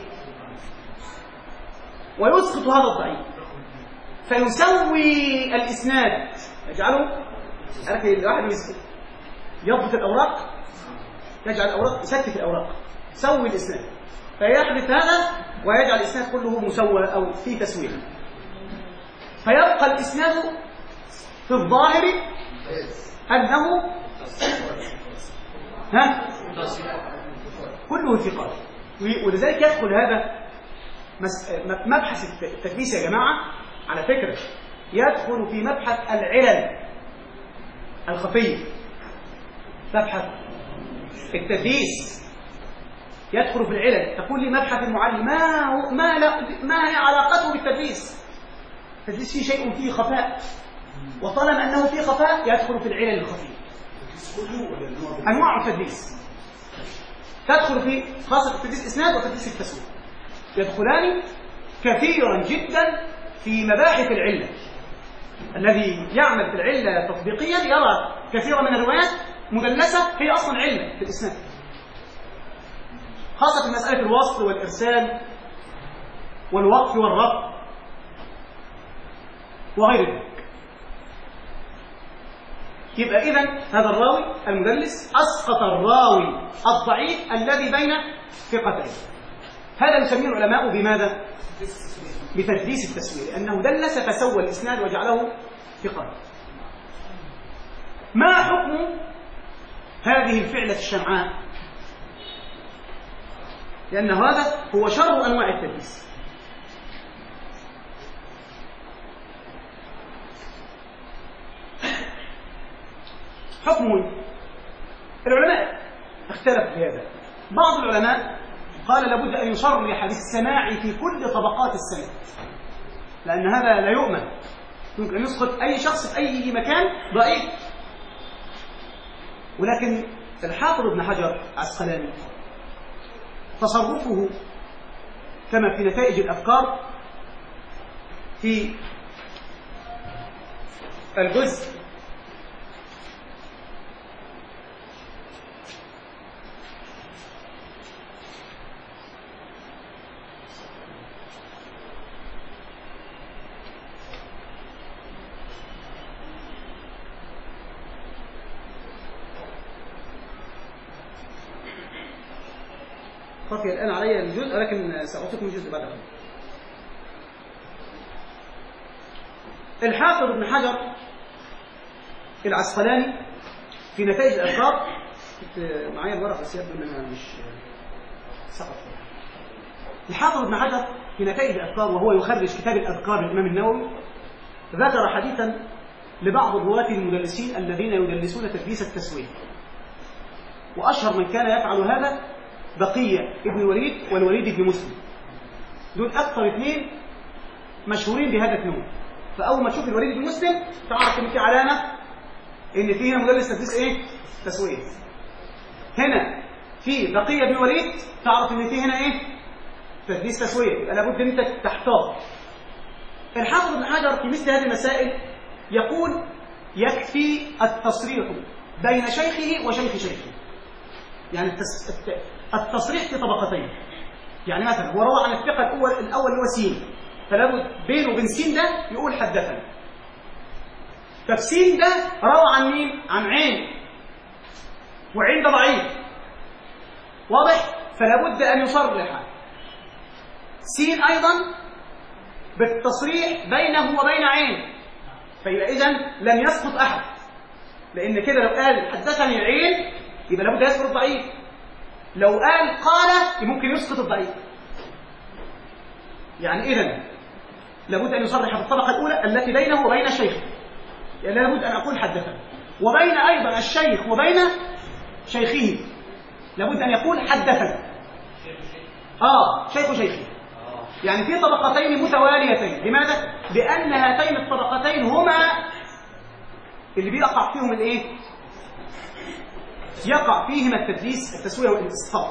ويسقط هذا الضعيف، فيسوي الإسناد، يجعله عارف الواحد يضبط الأوراق، يجعل الأوراق يسكت الأوراق، يسوي الإسناد، فيحدث هذا ويجعل الإسناد كله مسوى أو في تسويه، فيبقى الإسناد في الظاهر أنه ها كله ثقة. ولذلك يدخل هذا مبحث التدليس يا جماعة، على فكرة يدخل في مبحث العلل الخفية، مبحث التدليس يدخل في العلل. تقول لي مبحث المعلم ما هو ما لا ما هي علاقته بالتدليس؟ التدليس فيه شيء فيه خفاء، وطالما أنه فيه خفاء يدخل في العلل الخفية. أنواع التدليس تدخل في خاصة التدليس إسناد وتدليس التسوية، يدخلان كثيرا جدا في مباحث العلة. الذي يعمل في العلة تطبيقيا يرى كثيرا من الروايات مدلسة هي أصلا علة في الإسناد، خاصة في مسألة الوصل والإرسال والوقف والربط وغير ذلك. يبقى إذن هذا الراوي المدلس أسقط الراوي الضعيف الذي بين ثقتين. هذا يسميه العلماء بماذا؟ بتدليس التسوية، لأنه دلس فسوى الإسناد وجعله ثقة. ما حكم هذه الفعلة الشنعاء؟ لأن هذا هو شر أنواع التدليس. حكمه العلماء اختلفوا في هذا. بعض العلماء قال لابد أن يصرح بالسماع في كل طبقات السند، لأن هذا لا يؤمن، يمكن أن يسقط أي شخص في أي مكان ضعيف. ولكن الحافظ ابن حجر العسقلاني تصرفه كما في نتائج الأفكار في الجزء خفي الآن علي الجزء ولكن سأعطيكم الجزء بعد ذلك. الحافظ ابن حجر العسقلاني في نتائج الأفكار، معايا الورق بس يبدو ان انا مش سقط. الحافظ ابن حجر في نتائج الأفكار وهو يخرج كتاب الأذكار للإمام النووي ذكر حديثا لبعض الرواة المدلسين الذين يدلسون تدليس التسوية، وأشهر من كان يفعل هذا بقية ابن الوليد والوليد بن مسلم. دول أكثر اثنين مشهورين بهذا النوع. فأول ما تشوف الوليد بن مسلم تعرف إن في علامة إن في هنا مدلس تدليس إيه؟ تسوية. هنا في بقية ابن الوليد تعرف إن في هنا إيه؟ تدليس تسوية. يبقى لابد إن أنت تحتاط. الحافظ ابن حجر في مثل هذه المسائل يقول يكفي التصريح بين شيخه وشيخ شيخه. يعني التصريح في طبقتين. يعني مثلا هو روى عن الثقة الأول الأول هو سين، فلابد بينه وبين سين ده يقول حدثنا. فسين ده روى عن مين؟ عن عين، وعين ده ضعيف واضح، فلابد أن يصرح سين أيضا بالتصريح بينه وبين عين. فيبقى إذن لم يسقط أحد، لأن كده لو قال حدثني عين يبقى لابد يسقط الضعيف، لو قال قال ممكن يسقط الضعيف. يعني إذن لابد أن يصرح بالطبقة الأولى التي بينه وبين الشيخ، يعني لابد أن أقول حدثنا، وبين أيضا الشيخ وبين شيخه لابد أن يقول حدثنا. آه شيخ شيخه، يعني في طبقتين متواليتين. لماذا؟ لأن هاتين الطبقتين هما اللي بيقع فيهم الإيه؟ يقع فيهما التدليس التسوية والإسقاط.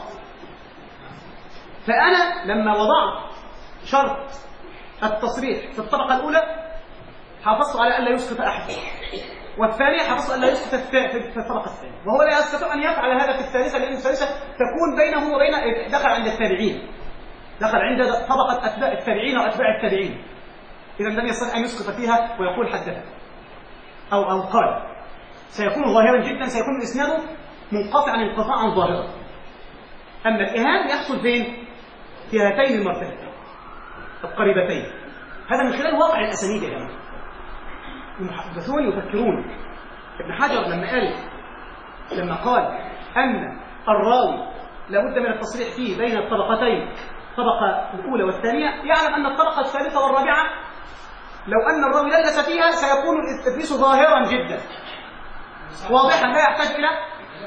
فأنا لما وضعت شرط التصريح في الطبقة الأولى حافظت على ألا يسقط أحد، والثانية حافظت ألا يسقط في الطبقة الثانية، وهو لا يستطيع أن يفعل هذا في الثالثة، لأن الثالثة تكون بينه وبين دخل عند التابعين، دخل عند طبقة أتباع التابعين وأتباع التابعين، إذا لم يستطيع أن يسقط فيها ويقول حدث أو أو قال. سيكون ظاهرا جدا، سيكون إسناده منقطعا انقطاعا ظاهرا. أما الإهام يحصل فين؟ في هاتين المرتبتين القريبتين. هذا من خلال واقع الأسانيد يا جماعة. المحدثون يفكرون. ابن حجر لما قال لما قال أن الراوي لابد من التصريح فيه بين الطبقتين، الطبقة الأولى والثانية، يعلم أن الطبقة الثالثة والرابعة لو أن الراوي دلس فيها سيكون التدليس ظاهرا جدا واضحا لا يحتاج إلى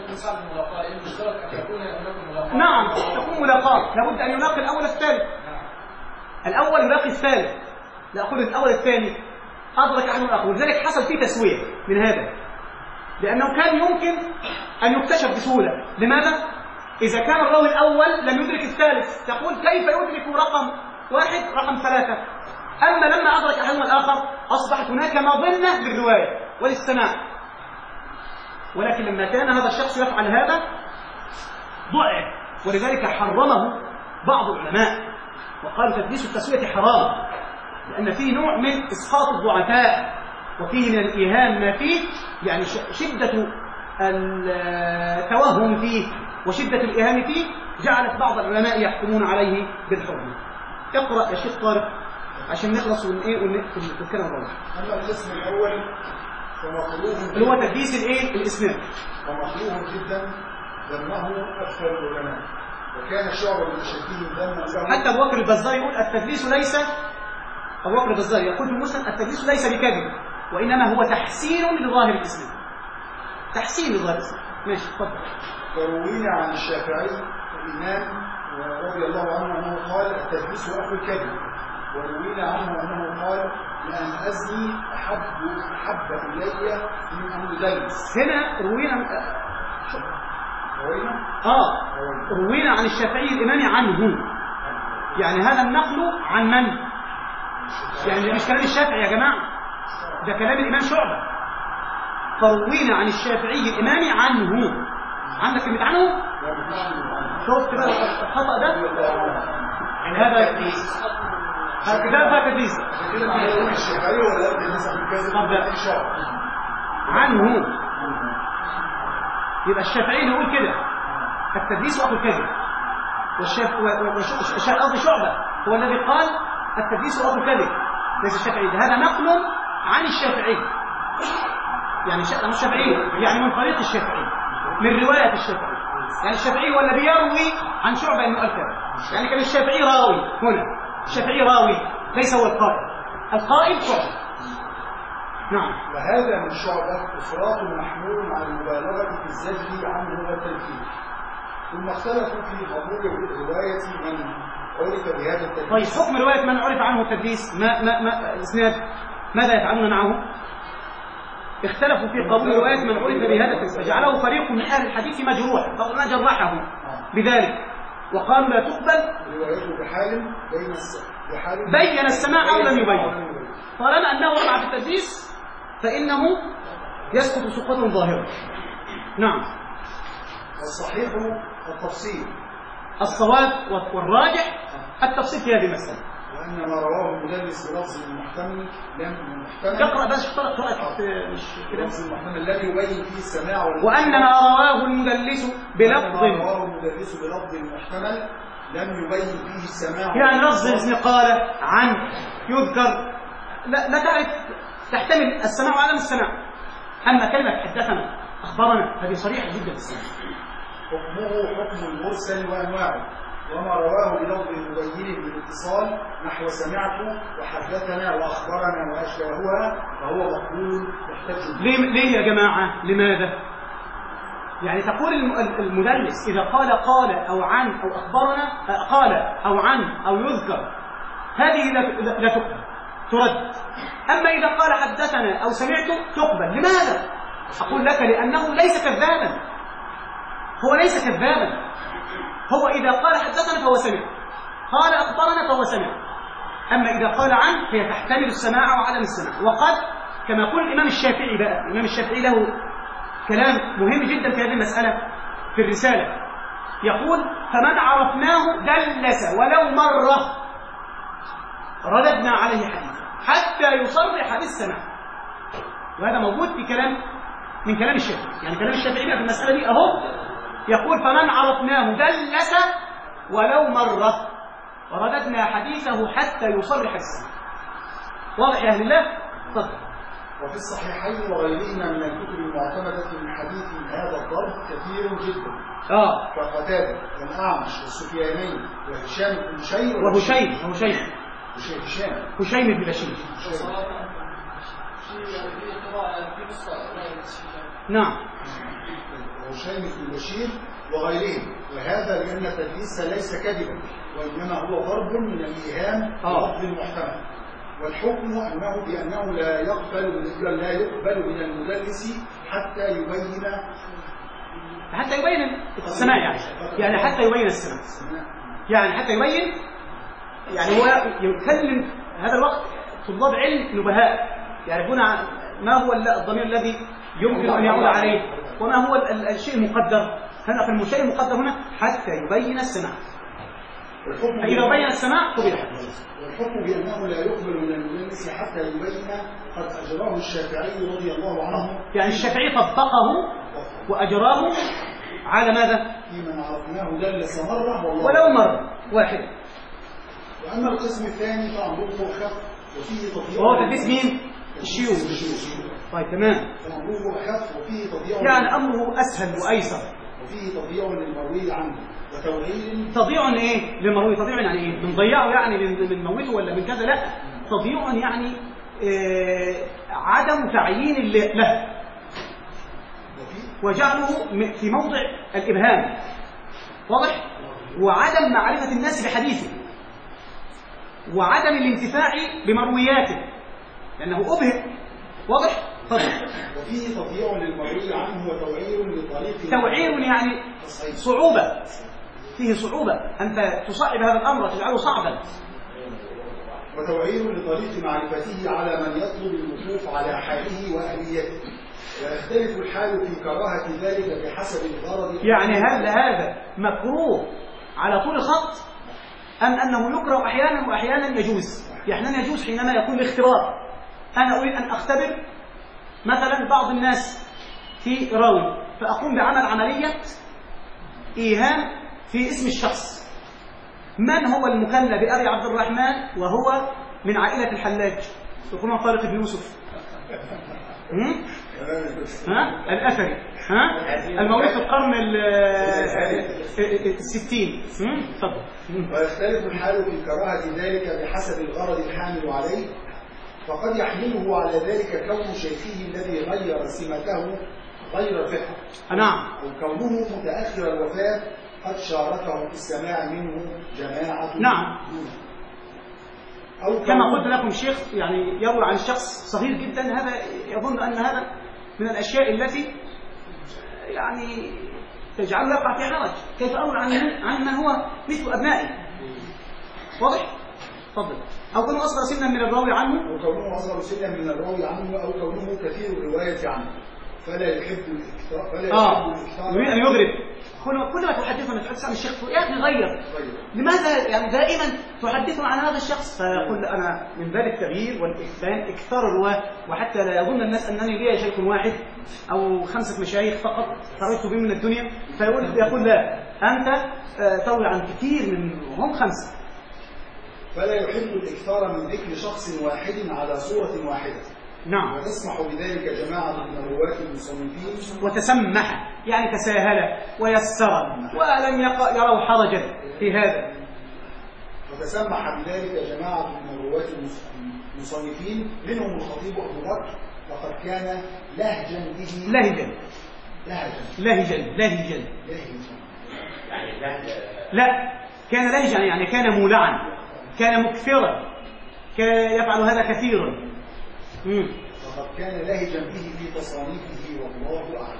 نعم تكون ملاقاة. لابد أن يلاقي الأول الثالث، الأول يلاقي الثالث، لا أقول الأول الثاني أدرك عنه الآخر. ولذلك حصل فيه تسوية من هذا، لأنه كان يمكن أن يكتشف بسهولة. لماذا؟ إذا كان الراوي الأول لم يدرك الثالث تقول كيف يدرك رقم واحد رقم ثلاثة؟ أما لما أدرك أحدهما الآخر أصبحت هناك مظنة للرواية وللسماع. ولكن لما كان هذا الشخص يفعل هذا ضعف، ولذلك حرمه بعض العلماء وقالوا تدليس التسوية حرام، لأن فيه نوع من إسقاط الضعفاء وفيه من الإيهام ما فيه، يعني شدة التوهم فيه وشدة الإيهام فيه جعلت بعض العلماء يحكمون عليه بالحرمة. اقرأ يا شيخ طارق عشان نخلص من ايه ونقفل الكلام الرابع. اما الاسم الاول فمطلوب اللي هو تدليس الايه الاسناد، ومطلوب جدا ذمه اكثر العلماء، وكان شعبا من اشدهم ذما. حتى ابو بكر البزار يقول التدليس ليس ابو بكر البزار يقول في المسند التدليس ليس بكذب، وانما هو تحسين لظاهر الاسناد، تحسين لظاهر الاسناد. ماشي اتفضل. وروينا عن الشافعي الامام رضي الله عنه انه قال التدليس اخو الكذب، وروينا عنه أنه قال لأن أزني أحب, أحب إلي من أن أدلس. هنا روينا اه روينا عن الشافعي الإمام عنه، يعني هذا النقل عن من؟ يعني مش كلام الشافعي يا جماعة، ده كلام الإمام شعبة. فروينا عن الشافعي الإمام عنه. عندك كلمة عنه؟ شوف كده الخطأ ده هذا الكتاب فيها تدليس عنه. يبقى الشافعي نقول كده التدليس وأخو الكذب، والشافعي قصدي شعبة هو الذي قال التدليس وأخو الكذب ليس الشافعي. هذا نقل عن الشافعي، يعني مش الشافعي يعني من طريق الشافعي، من رواية الشافعي. يعني الشافعي هو الذي يروي عن شعبة انه قال كذا، يعني كان الشافعي راوي هنا، الشافعي راوي ليس هو القائل، القائل شعبة. نعم. وهذا من شعبة إفراط محمول على المبالغة في الزجر عنه والتنفيذ. ثم اختلفوا في قبول رواية من عرف بهذا التدليس. طيب حكم رواية من عرف عنه التدليس ما ما ما اسناد ماذا يفعلون معه؟ اختلفوا في قبول رواية من عرف بهذا التدليس، فجعله فريق من أهل الحديث مجروح، فما جرحه بذلك وقالوا لا تقبل روايته بحال بين بحال بين السماع أو لم يبين. طالما أنه وقع في التدليس فإنه يسقط سقوطا ظاهرا. نعم. والصحيح التفصيل، الصواب والراجح التفصيل في هذه المسألة. وأن ما رواه المدلس بلفظ محتمل لم محتمل اقرأ بس قراءة مش بلفظ محتمل لم يبين فيه السماع، وأن ما رواه المدلس بلفظ ما رواه المدلس بلفظ محتمل لم يبين فيه السماع، يعني لفظ اسم قال عن يذكر لا, لا تعرف تحتمل السماع وعدم السماع. أما كلمة حدثنا أخبرنا هذه صريحة جدا في السماع. حكمه حكم المرسل وأنواعه، وما رواه بلفظ مبين بالاتصال نحو سمعت وحدثنا وأخبرنا وأشبهها فهو مقبول يحتج. ليه, ليه يا جماعة؟ لماذا؟ يعني تقول المدلس إذا قال قال أو عن أو أخبرنا قال أو عن أو يذكر هذه لا, لا تقبل، ترد. أما إذا قال حدثنا أو سمعت تقبل. لماذا؟ أقول لك لأنه ليس كذابا، هو ليس كذابا. هو إذا قال حدثنا فهو سمع، قال أخبرنا فهو سمع. أما إذا قال عن هي تحتمل السماع وعدم السماع. وقد كما يقول الإمام الشافعي بقى، الإمام الشافعي له كلام مهم جدا في هذه المسألة في الرسالة، يقول فمن عرفناه دلس ولو مرة رددنا عليه حديثا حتى يصرح بالسماع. وهذا موجود في كلام من كلام الشافعي، يعني كلام الشافعي في المسألة دي أهو يقول فمن عرفناه دلس ولو مرة رددنا حديثه حتى يصرح بالسماع. واضح يا أهل الله؟ تفضل. وفي الصحيحين وغيرهما من الكتب المعتمدة من حديث هذا الضرب كثير جدا. آه. كقتادة والأعمش والسفيانين وهشام بن بشير وهشيم وهشيم هشام هشيم بن بشير. نعم. هشام بن بشير وغيرهم، وهذا لأن التدليس ليس كذبا وإنما هو ضرب من الإيهام بلفظ محتمل. والحكم أنه بأنه لا يقبل لا يقبل من المدلس حتى يبين حتى يبين السماع، يعني يعني حتى يبين السماع، يعني حتى يبين، يعني هو يكلم هذا الوقت طلاب علم نبهاء يعرفون ما هو الضمير الذي يمكن أن يعود عليه وما هو الشيء المقدر. هنا في الشيء المقدر هنا حتى يبين السماع، فإذا بين السماع قبل الحديث. والحكم بأنه لا يقبل من المدلس حتى يبين قد أجراه الشافعي رضي الله عنه، يعني الشافعي طبقه وأجراه على ماذا؟ في من عرفناه دلس مرة ولو مرة واحدة. وأما القسم الثاني فأمره أخف وفيه تضييع. وهو تدليس مين؟ الشيوخ. طيب تمام. فأمره أخف وفيه تضييع، يعني أمره أسهل وأيسر. وفيه تضييع للمروي عنه وتوعيل. تضييع ايه للمروي؟ تضييع يعني ايه؟ بنضيعه يعني بنموته ولا من كذا؟ لا، تضييع يعني آه عدم تعيين له وجعله في موضع الإبهام، واضح؟ وعدم معرفة الناس بحديثه وعدم الانتفاع بمروياته لأنه أبهم، واضح؟ طبعا. وفيه تضييع للمروي عنه وتوعير لطريق توعير يعني صعوبة، فيه صعوبة، أنت تصعب هذا الأمر تجعله صعبا. وتوعير لطريق معرفته على من يطلب الوقوف على حاله وآليته، ويختلف الحال في كراهة ذلك بحسب الغرض. يعني هل هذا مكروه على طول الخط أم أنه يكره أحيانا وأحيانا يجوز؟ يعني يجوز حينما يكون الاختبار، أنا أريد أن أختبر مثلا بعض الناس في راوي، فأقوم بعمل عملية إيهام في اسم الشخص. من هو المكنى بأبي عبد الرحمن وهو من عائلة الحلاج؟ يقولون طارق بن يوسف، ها الأثري، ها المولود في القرن الستين. تفضل. ويختلف الحال في كراهة ذلك بحسب الغرض الحامل عليه، فقد يحمله على ذلك كون شيخه الذي غير سمته غير الفقه، نعم، أو كونه متأخر الوفاة قد شاركه في السماع منه جماعة. نعم، أو كما قلت لكم شيخ يعني يروي عن شخص صغير جدا، هذا يظن أن هذا من الأشياء التي يعني تجعله يقع في حرج. كيف أروي عن عن من هو مثل أبنائي؟ واضح؟ تفضل. أو كونه أصغر سنا من الراوي عنه، أو كونه أصغر سنا من الراوي عنه، أو كونه كثير الرواية عنه فلا يحب الإكثار، فلا آه. يحب الإكثار، يريد أن يغرب. كل كل ما تحدثنا تحدث عن الشيخ يا أخي غير، لماذا يعني دائما تحدثنا عن هذا الشخص؟ فيقول أنا من باب التغيير والإكثار إكثار الرواة، وحتى لا يظن الناس أنني لي شيخ واحد أو خمسة مشايخ فقط خرجت بهم من الدنيا. فيقول يقول لا، أنت تروي عن كثير من هم خمسة. فلا يحب الإكثار من ذكر شخص واحد على صورة واحدة. نعم. وتسمح بذلك جماعة من الرواة المصنفين، وتسمح يعني تساهل ويسر ولم يروا حرجا في هذا. وتسمح بذلك جماعة من الرواة المصنفين منهم الخطيب أبو بكر، وقد كان لهجا به لهجا لهجا لهجا لهجا يعني اللهجة لا، كان لهجا يعني كان مولعا، كان مكثرا، كان يفعل هذا كثيرا. مم. وقد كان لهجا به في تصانيفه والله أعلم.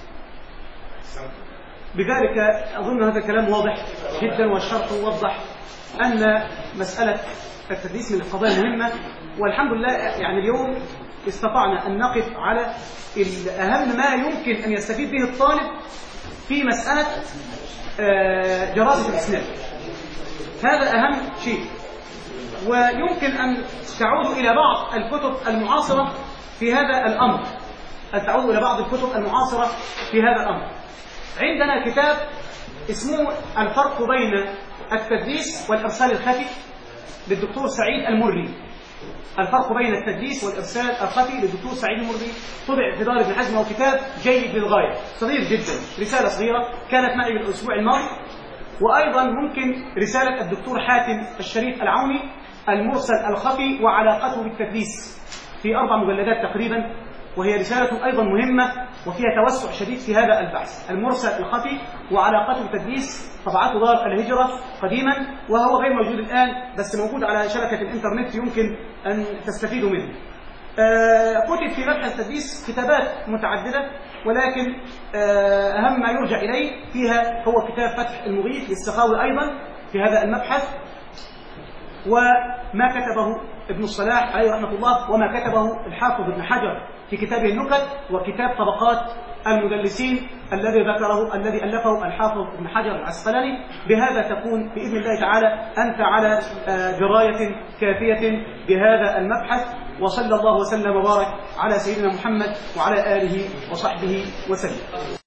بذلك أظن هذا الكلام واضح جدا، والشرح وضح أن مسألة التدليس من القضايا المهمة، والحمد لله يعني اليوم استطعنا أن نقف على أهم ما يمكن أن يستفيد به الطالب في مسألة دراسة الإسناد. هذا أهم شيء، ويمكن أن تعودوا إلى بعض الكتب المعاصرة في هذا الأمر، أن تعودوا إلى بعض الكتب المعاصرة في هذا الأمر. عندنا كتاب اسمه الفرق بين التدليس والإرسال الخفي للدكتور سعيد المري. الفرق بين التدليس والإرسال الخفي للدكتور سعيد المري، طبع في دار ابن حزم، وهو كتاب جيد للغاية، صغير جدا، رسالة صغيرة كانت معي بالأسبوع الماضي. وأيضا ممكن رسالة الدكتور حاتم الشريف العوني المرسل الخفي وعلاقته بالتدليس، في أربع مجلدات تقريبا، وهي رسالة أيضا مهمة وفيها توسع شديد في هذا البحث. المرسل الخفي وعلاقته بالتدليس، طبعته دار الهجرة قديما، وهو غير موجود الآن بس موجود على شبكة الإنترنت، يمكن أن تستفيدوا منه. آه كتب في مبحث التدليس كتابات متعددة، ولكن آه أهم ما يرجع إليه فيها هو كتاب فتح المغيث للسخاوي أيضا في هذا المبحث، وما كتبه ابن الصلاح عليه رحمة الله، وما كتبه الحافظ ابن حجر في كتابه النكت، وكتاب طبقات المدلسين الذي ذكره الذي ألفه الحافظ ابن حجر العسقلاني. بهذا تكون بإذن الله تعالى أنت على دراية كافية بهذا المبحث. وصلى الله وسلم وبارك على سيدنا محمد وعلى آله وصحبه وسلم.